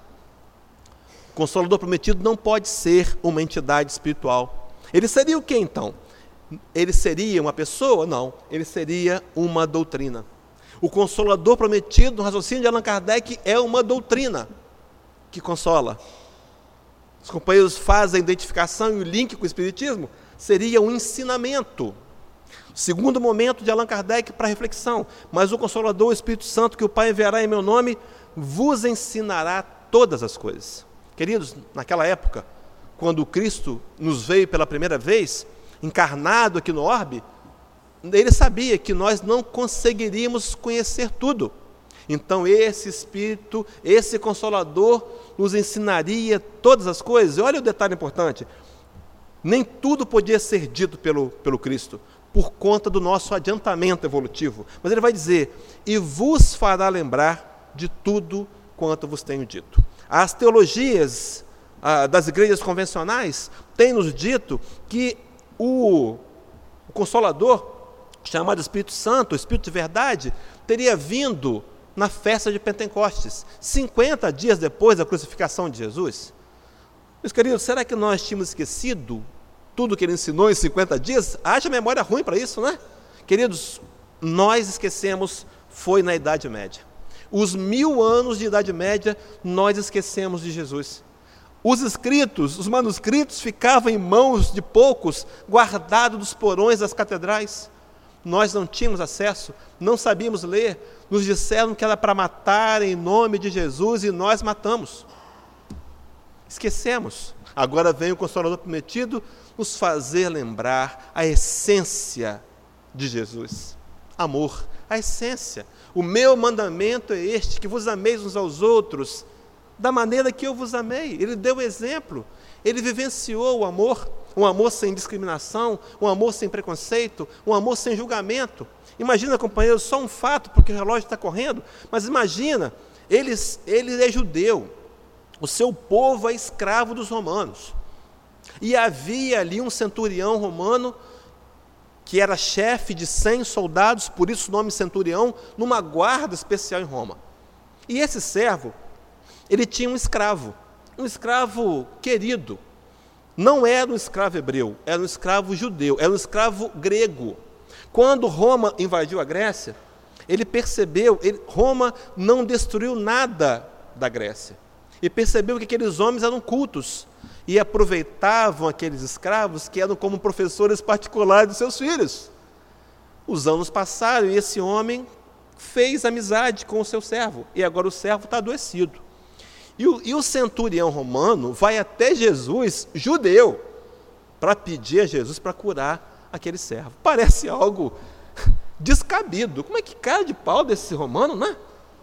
O Consolador prometido não pode ser uma entidade espiritual. Ele seria o que então? Ele seria uma pessoa? Não, ele seria uma doutrina. O Consolador prometido, no raciocínio de Allan Kardec, é uma doutrina que consola. Os companheiros fazem a identificação e o link com o Espiritismo, seria um ensinamento. Segundo momento de Allan Kardec para reflexão, mas o Consolador, o Espírito Santo, que o Pai enviará em meu nome, vos ensinará todas as coisas. Queridos, naquela época, quando Cristo nos veio pela primeira vez, encarnado aqui no orbe, ele sabia que nós não conseguiríamos conhecer tudo. Então esse Espírito, esse Consolador, nos ensinaria todas as coisas. E olha o detalhe importante, nem tudo podia ser dito pelo, pelo Cristo, por conta do nosso adiantamento evolutivo. Mas ele vai dizer, e vos fará lembrar de tudo quanto vos tenho dito. As teologias ah, das igrejas convencionais têm nos dito que o, o Consolador, chamado Espírito Santo, o Espírito de verdade, teria vindo na festa de Pentecostes, cinquenta dias depois da crucificação de Jesus. Meus queridos, será que nós tínhamos esquecido tudo que ele ensinou em cinquenta dias? Haja memória ruim para isso, né? Queridos, nós esquecemos, foi na Idade Média. Os mil anos de Idade Média, nós esquecemos de Jesus. Os escritos, os manuscritos ficavam em mãos de poucos, guardados dos porões das catedrais. Nós não tínhamos acesso, não sabíamos ler, nos disseram que era para matar em nome de Jesus e nós matamos. Esquecemos. Agora vem o Consolador prometido nos fazer lembrar a essência de Jesus. Amor, a essência. O meu mandamento é este, que vos ameis uns aos outros, da maneira que eu vos amei. Ele deu exemplo. ele vivenciou o amor, um amor sem discriminação, um amor sem preconceito, um amor sem julgamento. Imagina, companheiro, só um fato, porque o relógio está correndo, mas imagina, ele, ele é judeu, o seu povo é escravo dos romanos. E havia ali um centurião romano, que era chefe de cem soldados, por isso o nome centurião, numa guarda especial em Roma. E esse servo, ele tinha um escravo, um escravo querido. Não era um escravo hebreu, era um escravo judeu, era um escravo grego. Quando Roma invadiu a Grécia, ele percebeu, ele, Roma não destruiu nada da Grécia. E percebeu que aqueles homens eram cultos e aproveitavam aqueles escravos que eram como professores particulares dos seus filhos. Os anos passaram e esse homem fez amizade com o seu servo, e agora o servo está adoecido. E o, e o centurião romano vai até Jesus, judeu, para pedir a Jesus para curar aquele servo. Parece algo descabido. Como é que cara de pau desse romano, né?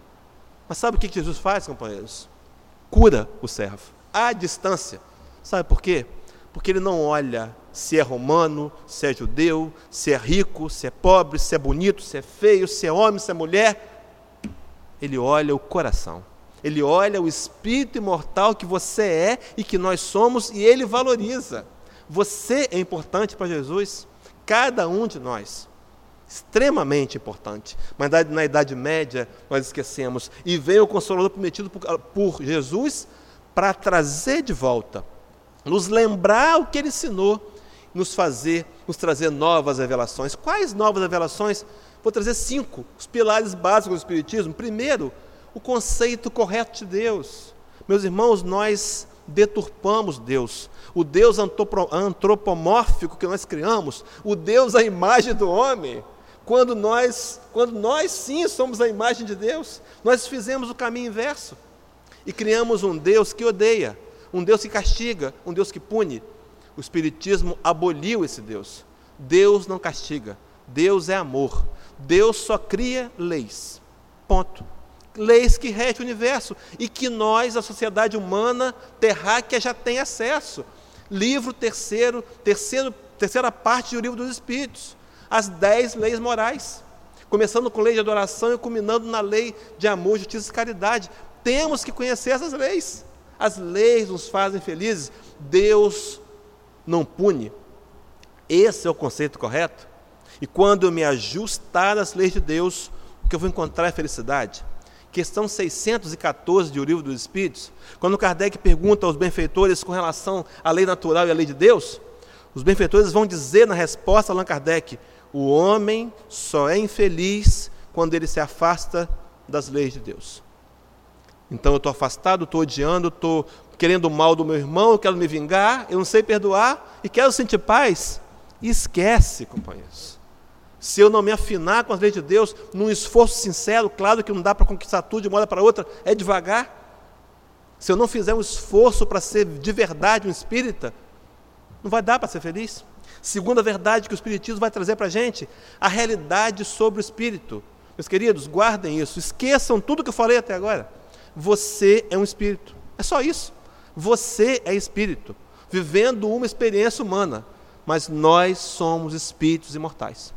Mas sabe o que Jesus faz, companheiros? Cura o servo, à distância. Sabe por quê? Porque ele não olha se é romano, se é judeu, se é rico, se é pobre, se é bonito, se é feio, se é homem, se é mulher. Ele olha o coração. Ele olha o espírito imortal que você é e que nós somos, e ele valoriza. Você é importante para Jesus, cada um de nós. Extremamente importante. Mas na Idade Média nós esquecemos. E veio o Consolador prometido por, por Jesus para trazer de volta, nos lembrar o que ele ensinou, nos fazer, nos trazer novas revelações. Quais novas revelações? Vou trazer cinco, os pilares básicos do Espiritismo. Primeiro, o conceito correto de Deus. Meus irmãos, nós deturpamos Deus. O Deus antropomórfico que nós criamos, o Deus à imagem do homem. Quando nós, quando nós sim somos a imagem de Deus, nós fizemos o caminho inverso. E criamos um Deus que odeia, um Deus que castiga, um Deus que pune. O Espiritismo aboliu esse Deus. Deus não castiga, Deus é amor. Deus só cria leis, ponto. Leis que regem o universo e que nós, a sociedade humana terráquea, já tem acesso. Livro terceiro, terceiro, terceira parte do Livro dos Espíritos, as dez leis morais, começando com lei de adoração e culminando na lei de amor, justiça e caridade. Temos que conhecer essas leis. As leis nos fazem felizes. Deus não pune. Esse é o conceito correto. E quando eu me ajustar às leis de Deus, o que eu vou encontrar é felicidade. Questão seiscentos e catorze do Livro dos Espíritos, quando Kardec pergunta aos benfeitores com relação à lei natural e à lei de Deus, os benfeitores vão dizer na resposta a Allan Kardec: o homem só é infeliz quando ele se afasta das leis de Deus. Então eu estou afastado, estou odiando, estou querendo o mal do meu irmão, eu quero me vingar, eu não sei perdoar e quero sentir paz. E esquece, companheiros. Se eu não me afinar com as leis de Deus, num esforço sincero, claro que não dá para conquistar tudo de uma hora para outra, é devagar. Se eu não fizer um esforço para ser de verdade um espírita, não vai dar para ser feliz. Segunda verdade que o Espiritismo vai trazer para a gente, a realidade sobre o espírito. Meus queridos, guardem isso, esqueçam tudo que eu falei até agora. Você é um espírito, é só isso. Você é espírito, vivendo uma experiência humana, mas nós somos espíritos imortais.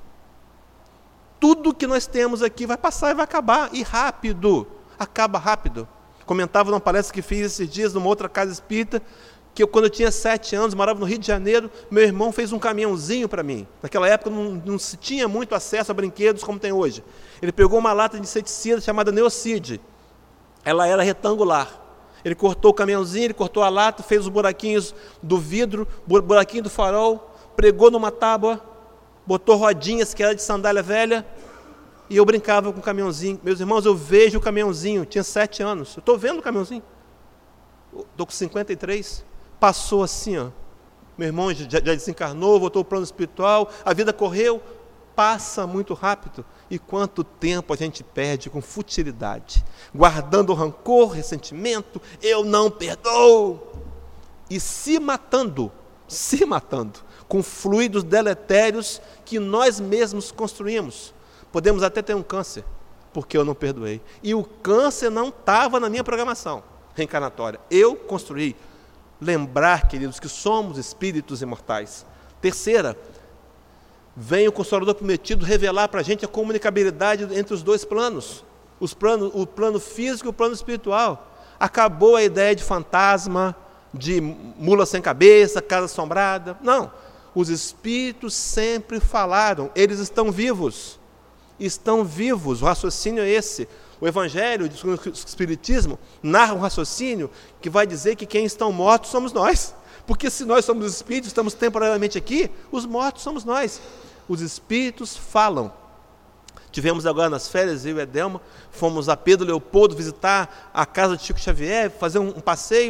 Tudo que nós temos aqui vai passar e vai acabar, e rápido, acaba rápido. Comentava numa palestra que fiz esses dias numa outra casa espírita, que eu, quando eu tinha sete anos, morava no Rio de Janeiro, meu irmão fez um caminhãozinho para mim. Naquela época não, não se tinha muito acesso a brinquedos como tem hoje. Ele pegou uma lata de inseticida chamada Neocide. Ela era retangular. Ele cortou o caminhãozinho, ele cortou a lata, fez os buraquinhos do vidro, buraquinho do farol, pregou numa tábua, botou rodinhas que era de sandália velha, e eu brincava com o caminhãozinho. Meus irmãos, eu vejo o caminhãozinho, tinha sete anos, eu estou vendo o caminhãozinho, estou com cinquenta e três, passou assim, ó. Meu irmão já, já desencarnou, voltou para o plano espiritual, a vida correu, passa muito rápido. E quanto tempo a gente perde com futilidade, guardando rancor, ressentimento, eu não perdoo, e se matando, se matando, com fluidos deletérios que nós mesmos construímos. Podemos até ter um câncer, porque eu não perdoei. E o câncer não estava na minha programação reencarnatória. Eu construí. lembrar, queridos, que somos espíritos imortais. Terceira, vem o Consolador prometido revelar para a gente a comunicabilidade entre os dois planos, os planos, o plano físico e o plano espiritual. Acabou a ideia de fantasma, de mula sem cabeça, casa assombrada. Não, os espíritos sempre falaram, eles estão vivos, estão vivos, o raciocínio é esse. O Evangelho, o Espiritismo, narra um raciocínio que vai dizer que quem estão mortos somos nós. Porque se nós somos espíritos, estamos temporariamente aqui, os mortos somos nós. Os espíritos falam. Tivemos agora nas férias, eu e a Delma, fomos a Pedro Leopoldo visitar a casa de Chico Xavier, fazer um, um passeio,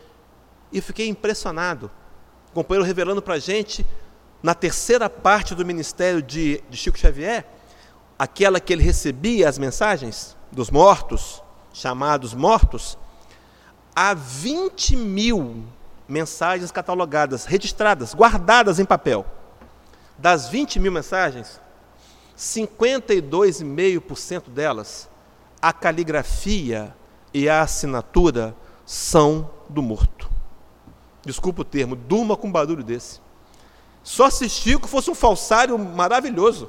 e fiquei impressionado. O companheiro revelando para a gente, na terceira parte do ministério de, de Chico Xavier, aquela que ele recebia as mensagens dos mortos, chamados mortos, há vinte mil mensagens catalogadas, registradas, guardadas em papel. Das vinte mil mensagens, cinquenta e dois vírgula cinco por cento delas, a caligrafia e a assinatura são do morto. Desculpa o termo, durma com um barulho desse. Só se Chico fosse um falsário maravilhoso.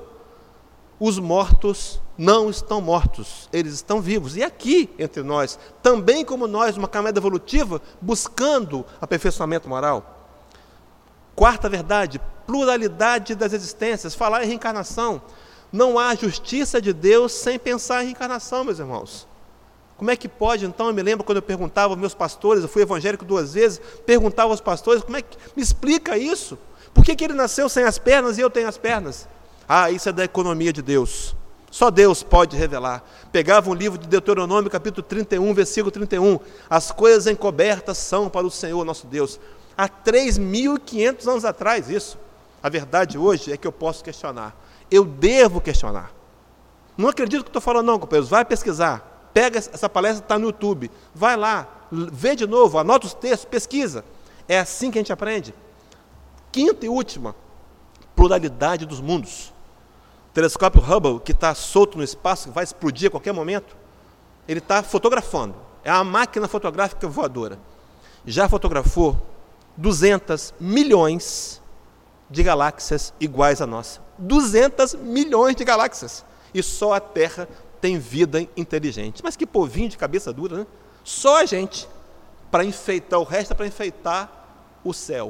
Os mortos não estão mortos, eles estão vivos. E aqui, entre nós, também como nós, uma caminhada evolutiva, buscando aperfeiçoamento moral. Quarta verdade, pluralidade das existências, falar em reencarnação. Não há justiça de Deus sem pensar em reencarnação, meus irmãos. Como é que pode, então, eu me lembro quando eu perguntava aos meus pastores, eu fui evangélico duas vezes, perguntava aos pastores, como é que, me explica isso? Por que que ele nasceu sem as pernas e eu tenho as pernas? Ah, isso é da economia de Deus. Só Deus pode revelar. Pegava um livro de Deuteronômio, capítulo trinta e um, versículo trinta e um. As coisas encobertas são para o Senhor, nosso Deus. Há três mil e quinhentos anos atrás, isso. A verdade hoje é que eu posso questionar. Eu devo questionar. Não acredito que estou falando não, companheiros. Vai pesquisar. Pega essa palestra, está no YouTube. Vai lá, vê de novo, anota os textos, pesquisa. É assim que a gente aprende. Quinta e última, pluralidade dos mundos. O telescópio Hubble, que está solto no espaço, que vai explodir a qualquer momento, ele está fotografando. É uma máquina fotográfica voadora. Já fotografou duzentos milhões de galáxias iguais à nossa. duzentos milhões de galáxias. E só a Terra tem vida inteligente. Mas que povinho de cabeça dura, né? Só a gente, para enfeitar, o resto é para enfeitar o céu.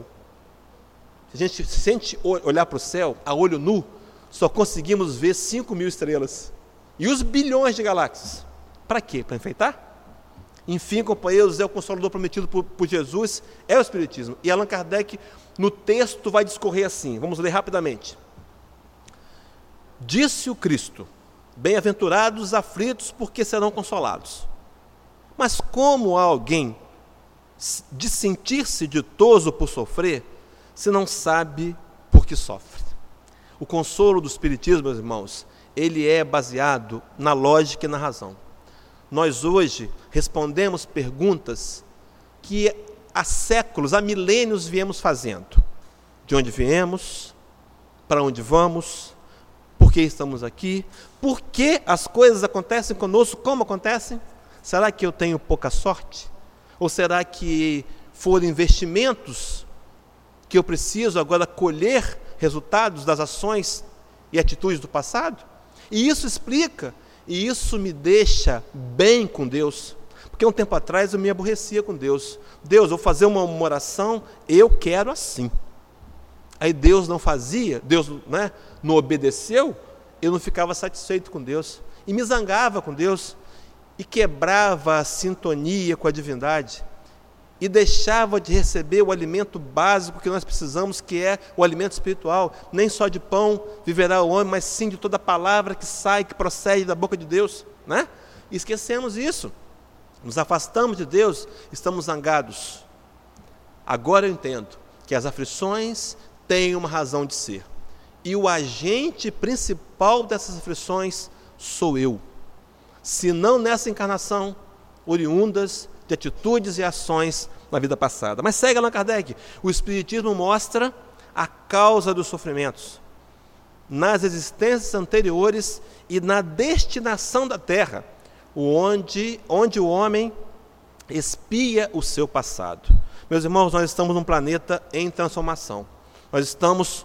Se a gente se sente olhar para o céu, a olho nu, só conseguimos ver cinco mil estrelas. E os bilhões de galáxias. Para quê? Para enfeitar? Enfim, companheiros, é o Consolador prometido por, por Jesus, é o Espiritismo. E Allan Kardec, no texto, vai discorrer assim. Vamos ler rapidamente. Disse o Cristo, bem-aventurados os aflitos, porque serão consolados. Mas como há alguém de sentir-se ditoso por sofrer, se não sabe por que sofre? O consolo do Espiritismo, meus irmãos, ele é baseado na lógica e na razão. Nós hoje respondemos perguntas que há séculos, há milênios viemos fazendo. De onde viemos? Para onde vamos? Por que estamos aqui? Por que as coisas acontecem conosco como acontecem? Será que eu tenho pouca sorte? Ou será que foram investimentos que eu preciso agora colher resultados das ações e atitudes do passado? E isso explica, e isso me deixa bem com Deus. Porque um tempo atrás eu me aborrecia com Deus. Deus, eu vou fazer uma oração, eu quero assim. Aí Deus não fazia, Deus, né, não obedeceu, eu não ficava satisfeito com Deus. E me zangava com Deus, e quebrava a sintonia com a divindade. E deixava de receber o alimento básico que nós precisamos, que é o alimento espiritual. Nem só de pão viverá o homem, mas sim de toda palavra que sai, que procede da boca de Deus, né? E esquecemos isso. Nos afastamos de Deus, estamos zangados. Agora eu entendo que as aflições têm uma razão de ser. E o agente principal dessas aflições sou eu. Se não nessa encarnação, oriundas de atitudes e ações na vida passada. Mas segue Allan Kardec. O Espiritismo mostra a causa dos sofrimentos nas existências anteriores e na destinação da Terra, onde, onde o homem expia o seu passado. Meus irmãos, nós estamos num planeta em transformação. Nós estamos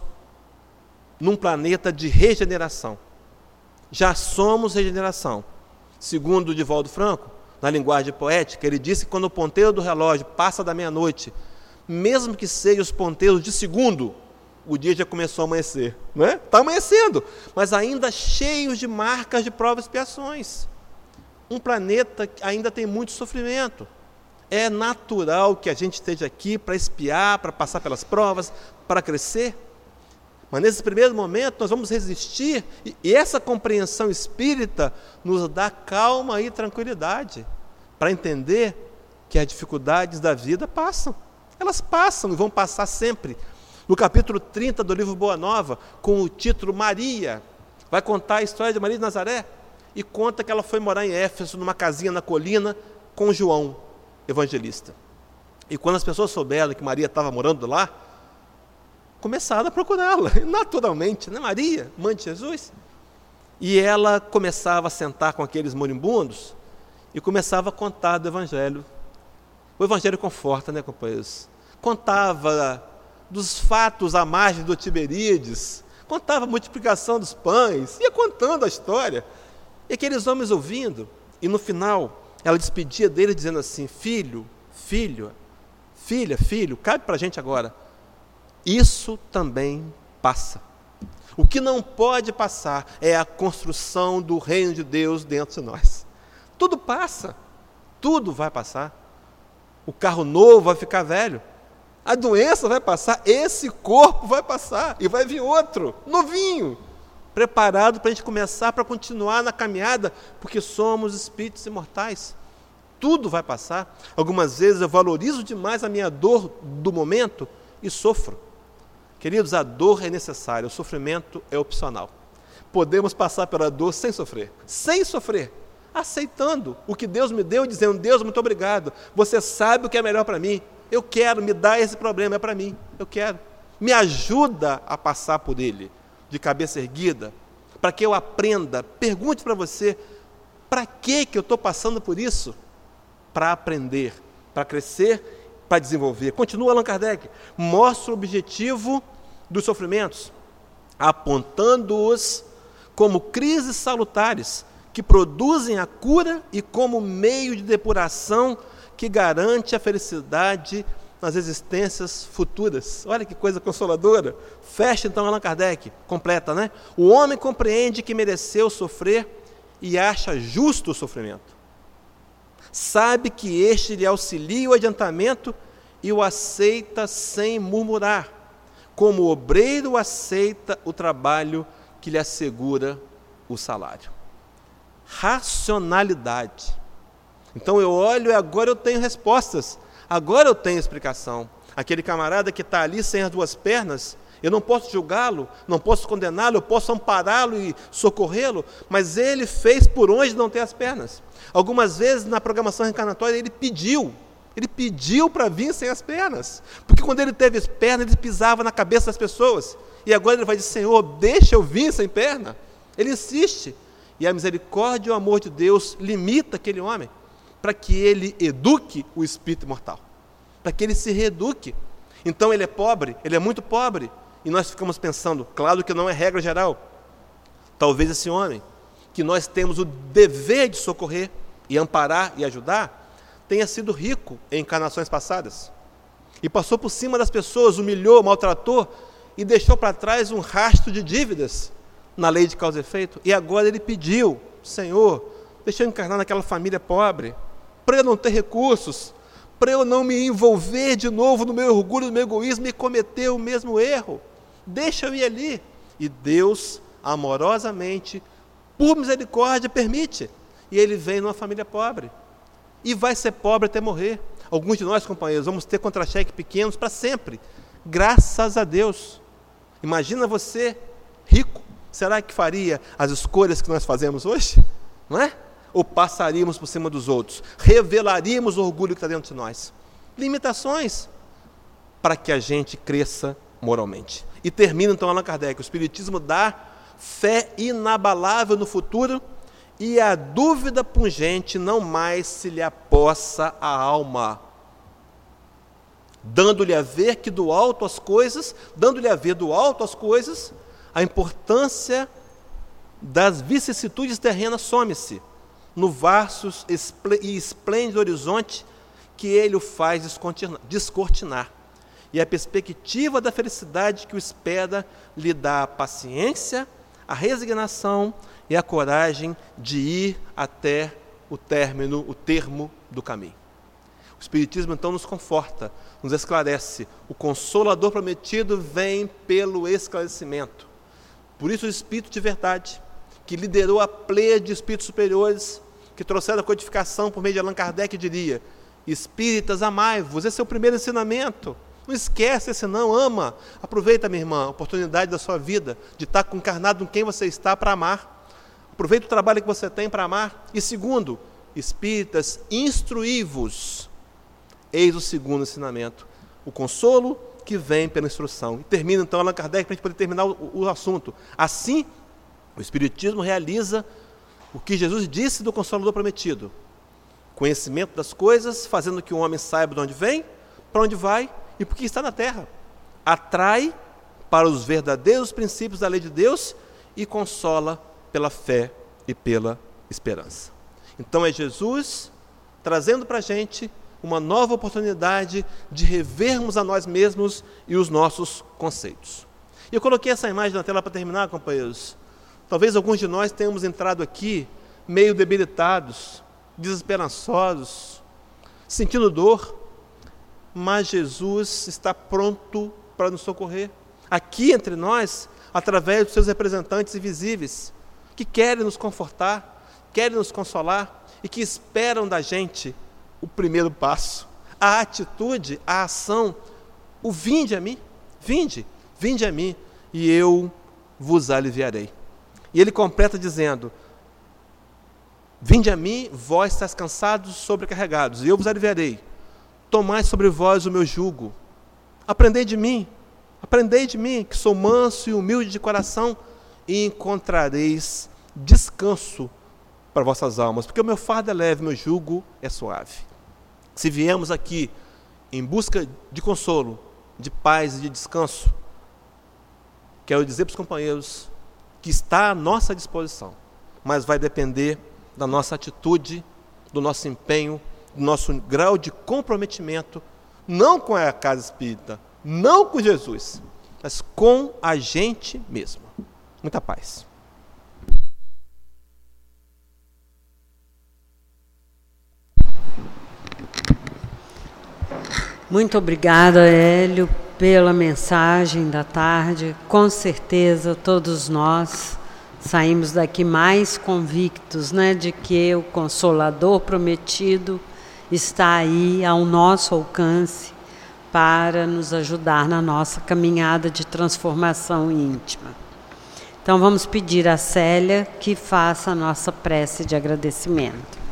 num planeta de regeneração. Já somos regeneração. Segundo o Divaldo Franco, na linguagem poética, ele disse que quando o ponteiro do relógio passa da meia-noite, mesmo que sejam os ponteiros de segundo, o dia já começou a amanhecer. Não é? Está amanhecendo, mas ainda cheio de marcas de provas e expiações. Um planeta que ainda tem muito sofrimento. É natural que a gente esteja aqui para expiar, para passar pelas provas, para crescer. Mas nesse primeiro momento nós vamos resistir, e essa compreensão espírita nos dá calma e tranquilidade, para entender que as dificuldades da vida passam. Elas passam e vão passar sempre. No capítulo trinta do livro Boa Nova, com o título Maria, vai contar a história de Maria de Nazaré, e conta que ela foi morar em Éfeso, numa casinha na colina, com João, evangelista. E quando as pessoas souberam que Maria estava morando lá, começaram a procurá-la, naturalmente, né? Maria, mãe de Jesus. E ela começava a sentar com aqueles moribundos e começava a contar do Evangelho. O Evangelho conforta, né, companheiros? Contava dos fatos à margem do Tiberíades, contava a multiplicação dos pães, ia contando a história. E aqueles homens ouvindo, e no final ela despedia dele dizendo assim: filho, filho, filha, filho, cabe para a gente agora. Isso também passa. O que não pode passar é a construção do reino de Deus dentro de nós. Tudo passa, tudo vai passar. O carro novo vai ficar velho, a doença vai passar, esse corpo vai passar, e vai vir outro, novinho, preparado para a gente começar, para continuar na caminhada, porque somos espíritos imortais. Tudo vai passar. Algumas vezes eu valorizo demais a minha dor do momento e sofro. Queridos, a dor é necessária, o sofrimento é opcional. Podemos passar pela dor sem sofrer, sem sofrer, aceitando o que Deus me deu, dizendo: Deus, muito obrigado, você sabe o que é melhor para mim, eu quero, me dar esse problema, é para mim, eu quero. Me ajuda a passar por ele, de cabeça erguida, para que eu aprenda. Pergunte para você: para que que eu estou passando por isso? Para aprender, para crescer, para desenvolver. Continua Allan Kardec, mostra o objetivo dos sofrimentos, apontando-os como crises salutares, que produzem a cura e como meio de depuração que garante a felicidade nas existências futuras. Olha que coisa consoladora. Fecha então Allan Kardec, completa, né? O homem compreende que mereceu sofrer e acha justo o sofrimento. Sabe que este lhe auxilia o adiantamento e o aceita sem murmurar, como o obreiro aceita o trabalho que lhe assegura o salário. Racionalidade. Então eu olho e agora eu tenho respostas, agora eu tenho explicação. Aquele camarada que está ali sem as duas pernas, eu não posso julgá-lo, não posso condená-lo, eu posso ampará-lo e socorrê-lo, mas ele fez por onde não tem as pernas. Algumas vezes na programação reencarnatória ele pediu, ele pediu para vir sem as pernas, porque quando ele teve as pernas, ele pisava na cabeça das pessoas, e agora ele vai dizer: Senhor, deixa eu vir sem perna. Ele insiste, e a misericórdia e o amor de Deus limita aquele homem, para que ele eduque o espírito imortal, para que ele se reeduque. Então ele é pobre, ele é muito pobre, e nós ficamos pensando, claro que não é regra geral, talvez esse homem, que nós temos o dever de socorrer, e amparar e ajudar, tenha sido rico em encarnações passadas, e passou por cima das pessoas, humilhou, maltratou, e deixou para trás um rastro de dívidas, na lei de causa e efeito, e agora ele pediu: Senhor, deixa eu encarnar naquela família pobre, para eu não ter recursos, para eu não me envolver de novo no meu orgulho, no meu egoísmo e cometer o mesmo erro, deixa eu ir ali. E Deus, amorosamente, por misericórdia, permite, e ele vem numa família pobre, e vai ser pobre até morrer. Alguns de nós, companheiros, vamos ter contra-cheque pequenos para sempre, graças a Deus. Imagina você, rico, será que faria as escolhas que nós fazemos hoje? Não é? Ou passaríamos por cima dos outros? Revelaríamos o orgulho que está dentro de nós? Limitações para que a gente cresça moralmente. E termina então Allan Kardec: o Espiritismo dá fé inabalável no futuro e a dúvida pungente não mais se lhe apossa a alma, dando-lhe a ver que do alto as coisas, dando-lhe a ver do alto as coisas, a importância das vicissitudes terrenas some-se no vasto e esplêndido horizonte que ele o faz descortinar. E a perspectiva da felicidade que o espera lhe dá a paciência, a resignação e a coragem de ir até o término, o termo do caminho. O Espiritismo então nos conforta, nos esclarece. O Consolador prometido vem pelo esclarecimento. Por isso o Espírito de verdade, que liderou a pleia de espíritos superiores, que trouxeram a codificação por meio de Allan Kardec, diria: espíritas, amai-vos. Esse é o primeiro ensinamento. Não esquece esse não, ama. Aproveita, minha irmã, a oportunidade da sua vida, de estar encarnado com quem você está para amar. Aproveita o trabalho que você tem para amar. E segundo, espíritas, instruí-vos. Eis o segundo ensinamento, o consolo que vem pela instrução. E termina então Allan Kardec para a gente poder terminar o, o assunto. Assim, o Espiritismo realiza o que Jesus disse do Consolador prometido: conhecimento das coisas, fazendo que o homem saiba de onde vem, para onde vai e por que está na terra. Atrai para os verdadeiros princípios da lei de Deus e consola pela fé e pela esperança. Então é Jesus trazendo para a gente uma nova oportunidade de revermos a nós mesmos e os nossos conceitos. E eu coloquei essa imagem na tela para terminar, companheiros. Talvez alguns de nós tenhamos entrado aqui meio debilitados, desesperançosos, sentindo dor, mas Jesus está pronto para nos socorrer. Aqui entre nós, através dos seus representantes invisíveis, que querem nos confortar, querem nos consolar e que esperam da gente o primeiro passo, a atitude, a ação, o vinde a mim, vinde, vinde a mim e eu vos aliviarei. E ele completa dizendo: vinde a mim, vós estáis cansados, sobrecarregados, e eu vos aliviarei. Tomai sobre vós o meu jugo. Aprendei de mim, aprendei de mim, que sou manso e humilde de coração, e encontrareis descanso para vossas almas, porque o meu fardo é leve, meu jugo é suave. Se viemos aqui em busca de consolo, de paz e de descanso, quero dizer para os companheiros que está à nossa disposição, mas vai depender da nossa atitude, do nosso empenho, do nosso grau de comprometimento, não com a casa espírita, não com Jesus, mas com a gente mesmo. Muita paz. Muito obrigada, Hélio, pela mensagem da tarde. Com certeza todos nós saímos daqui mais convictos, né, de que o Consolador prometido está aí ao nosso alcance para nos ajudar na nossa caminhada de transformação íntima. Então vamos pedir a Célia que faça a nossa prece de agradecimento.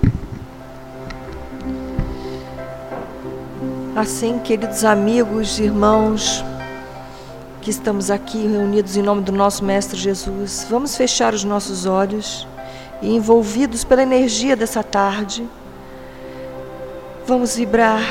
Assim, queridos amigos, irmãos, que estamos aqui reunidos em nome do nosso Mestre Jesus, vamos fechar os nossos olhos e, envolvidos pela energia dessa tarde, vamos vibrar,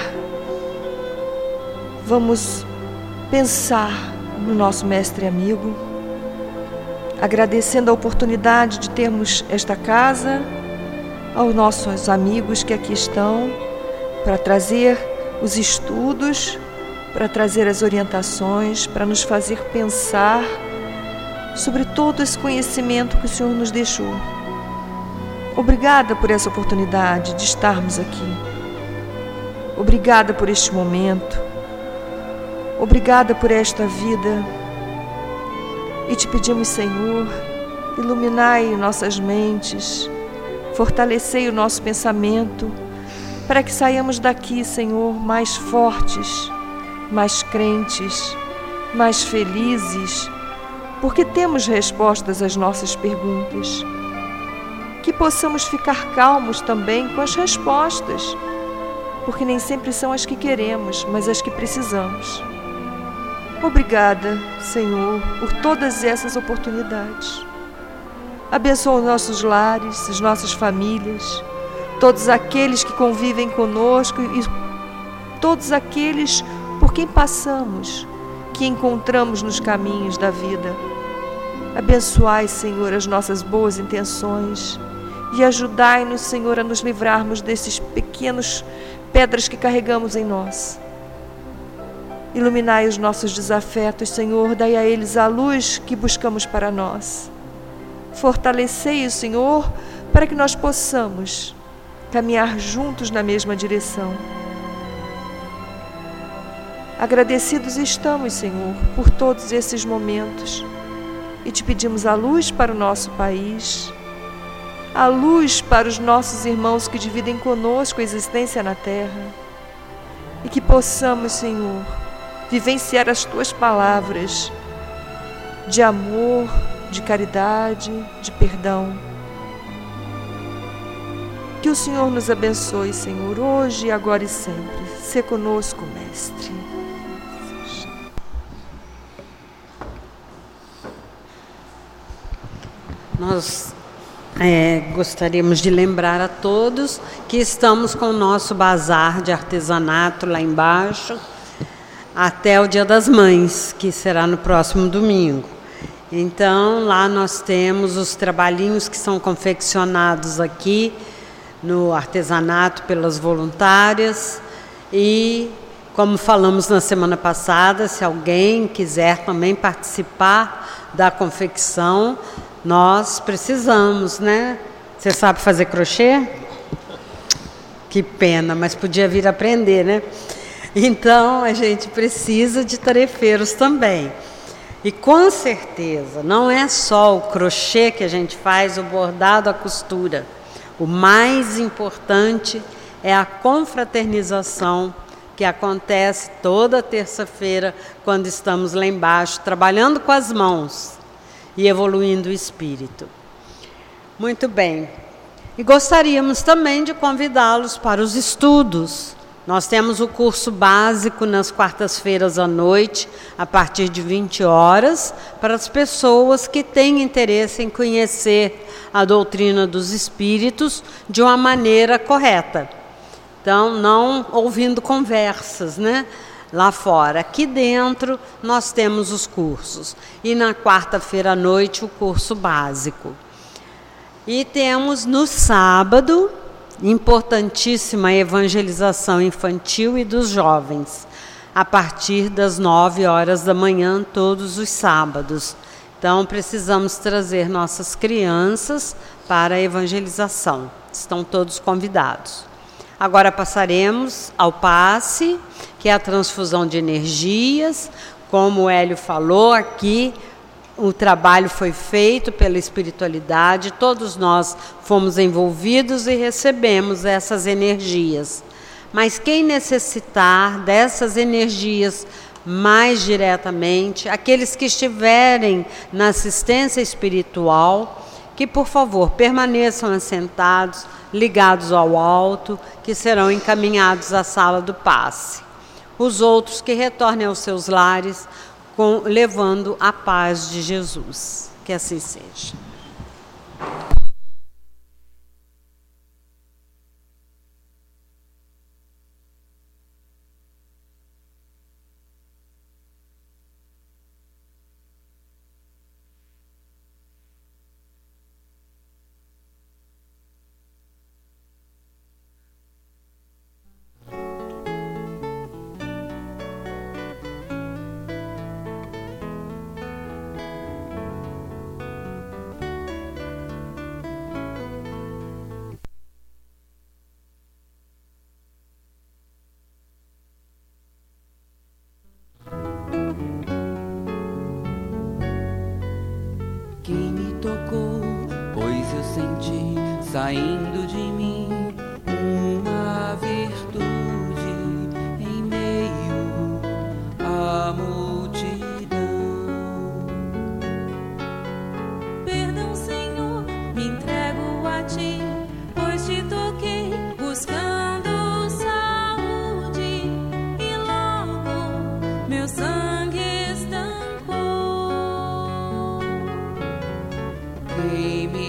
vamos pensar no nosso Mestre amigo, agradecendo a oportunidade de termos esta casa, aos nossos amigos que aqui estão, para trazer os estudos, para trazer as orientações, para nos fazer pensar sobre todo esse conhecimento que o Senhor nos deixou. Obrigada por essa oportunidade de estarmos aqui. Obrigada por este momento. Obrigada por esta vida. E te pedimos, Senhor, iluminai nossas mentes, fortalecei o nosso pensamento, para que saiamos daqui, Senhor, mais fortes, mais crentes, mais felizes, porque temos respostas às nossas perguntas. Que possamos ficar calmos também com as respostas, porque nem sempre são as que queremos, mas as que precisamos. Obrigada, Senhor, por todas essas oportunidades. Abençoa os nossos lares, as nossas famílias, todos aqueles que convivem conosco e todos aqueles por quem passamos, que encontramos nos caminhos da vida. Abençoai, Senhor, as nossas boas intenções e ajudai-nos, Senhor, a nos livrarmos desses pequenos pedras que carregamos em nós. Iluminai os nossos desafetos, Senhor, dai a eles a luz que buscamos para nós. Fortalecei o Senhor para que nós possamos caminhar juntos na mesma direção. Agradecidos estamos, Senhor, por todos esses momentos e te pedimos a luz para o nosso país, a luz para os nossos irmãos que dividem conosco a existência na terra e que possamos, Senhor, vivenciar as tuas palavras de amor, de caridade, de perdão. Que o Senhor nos abençoe, Senhor, hoje, agora e sempre. Sê conosco, Mestre. Nós é, gostaríamos de lembrar a todos que estamos com o nosso bazar de artesanato lá embaixo até o Dia das Mães, que será no próximo domingo. Então, lá nós temos os trabalhinhos que são confeccionados aqui no artesanato pelas voluntárias e, como falamos na semana passada, se alguém quiser também participar da confecção, nós precisamos, né? Você sabe fazer crochê? Que pena, mas podia vir aprender, né? Então, a gente precisa de tarefeiros também. E com certeza, não é só o crochê que a gente faz, o bordado, a costura. O mais importante é a confraternização que acontece toda terça-feira, quando estamos lá embaixo, trabalhando com as mãos e evoluindo o espírito. Muito bem. E gostaríamos também de convidá-los para os estudos. Nós temos o curso básico nas quartas-feiras à noite, a partir de vinte horas, para as pessoas que têm interesse em conhecer a doutrina dos espíritos de uma maneira correta. Então, não ouvindo conversas, né? Lá fora. Aqui dentro nós temos os cursos. E na quarta-feira à noite o curso básico. E temos no sábado, importantíssima evangelização infantil e dos jovens, a partir das nove horas da manhã, todos os sábados. Então, precisamos trazer nossas crianças para a evangelização. Estão todos convidados. Agora passaremos ao passe, que é a transfusão de energias. Como o Hélio falou aqui, o trabalho foi feito pela espiritualidade, todos nós fomos envolvidos e recebemos essas energias. Mas quem necessitar dessas energias mais diretamente, aqueles que estiverem na assistência espiritual, que por favor permaneçam assentados, ligados ao alto, que serão encaminhados à sala do passe. Os outros que retornem aos seus lares, com, levando a paz de Jesus. Que assim seja. Que me tocou, pois eu senti saindo de mim uma virtude em meio à multidão. Perdão, Senhor, me entrego a ti, pois te toquei buscando saúde e logo meu sangue estampou. Quem me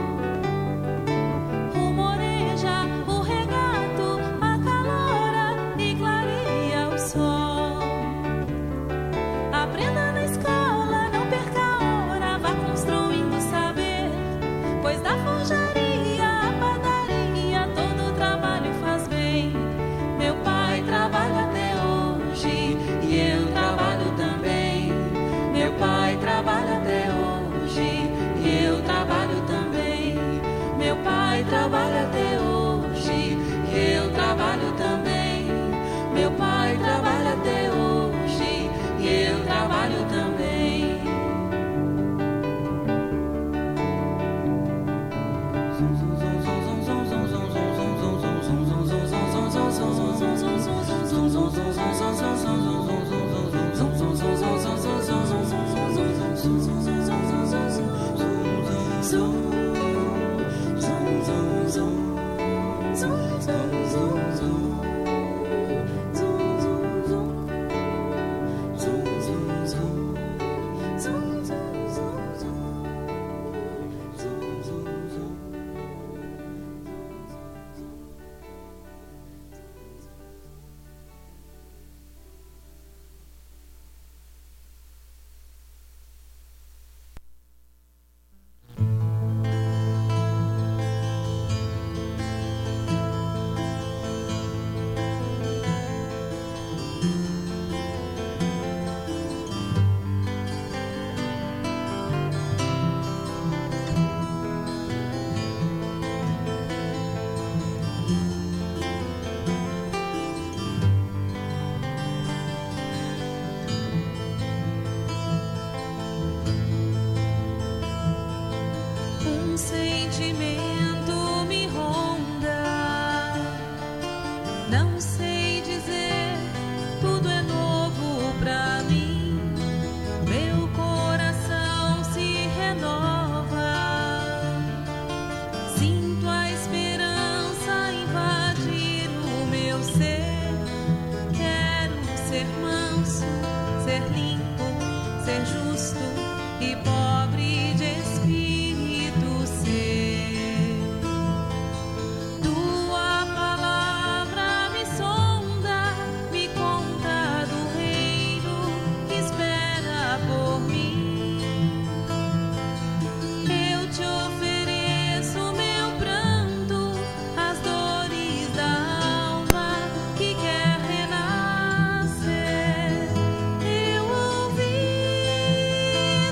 Eu ouvi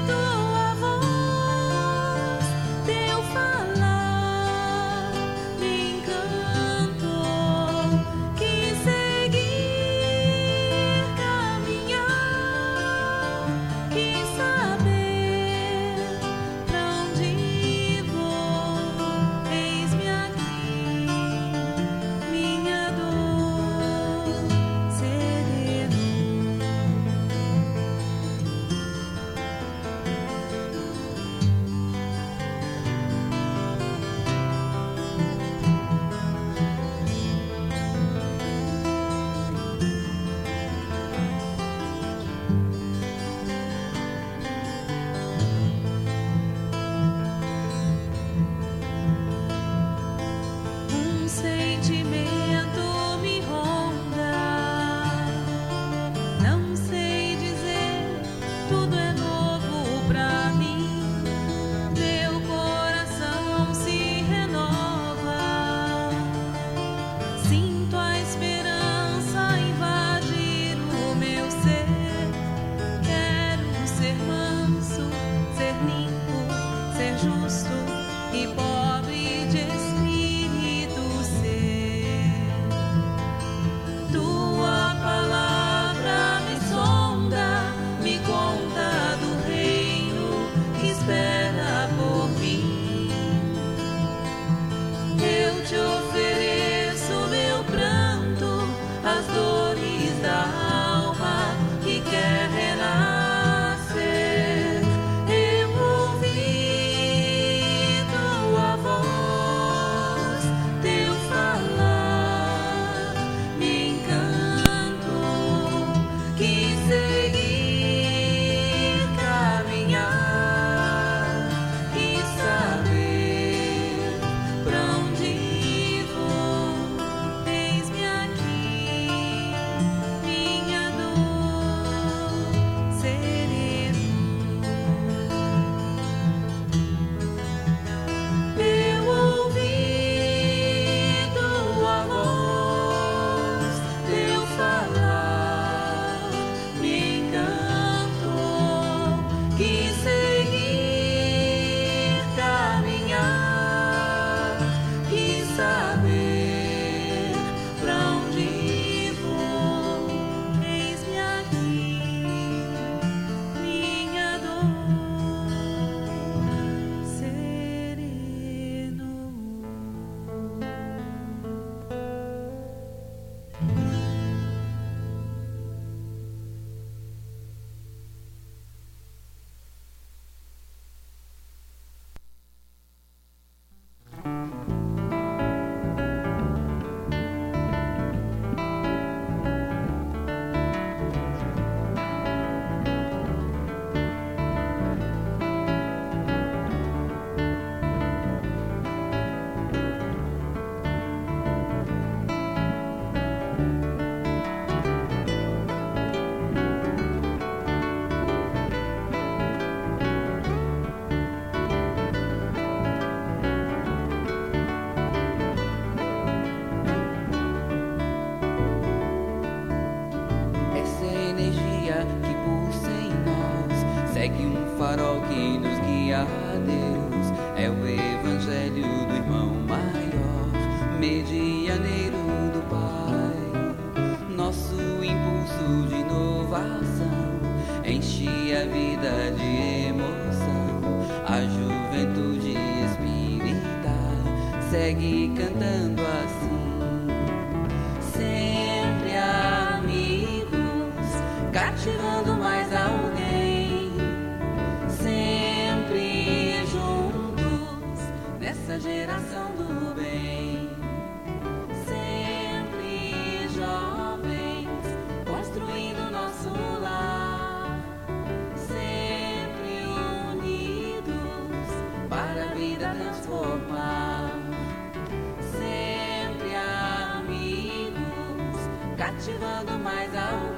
farol que nos guia a Deus, é o evangelho do irmão maior, medianeiro do Pai. Nosso impulso de inovação enche a vida de emoção. A juventude espírita segue cantando assim, sempre amigos, cativando mais alguém, sempre juntos nessa geração do bem, sempre jovens construindo nosso lar, sempre unidos para a vida transformar, sempre amigos, cativando mais alguém,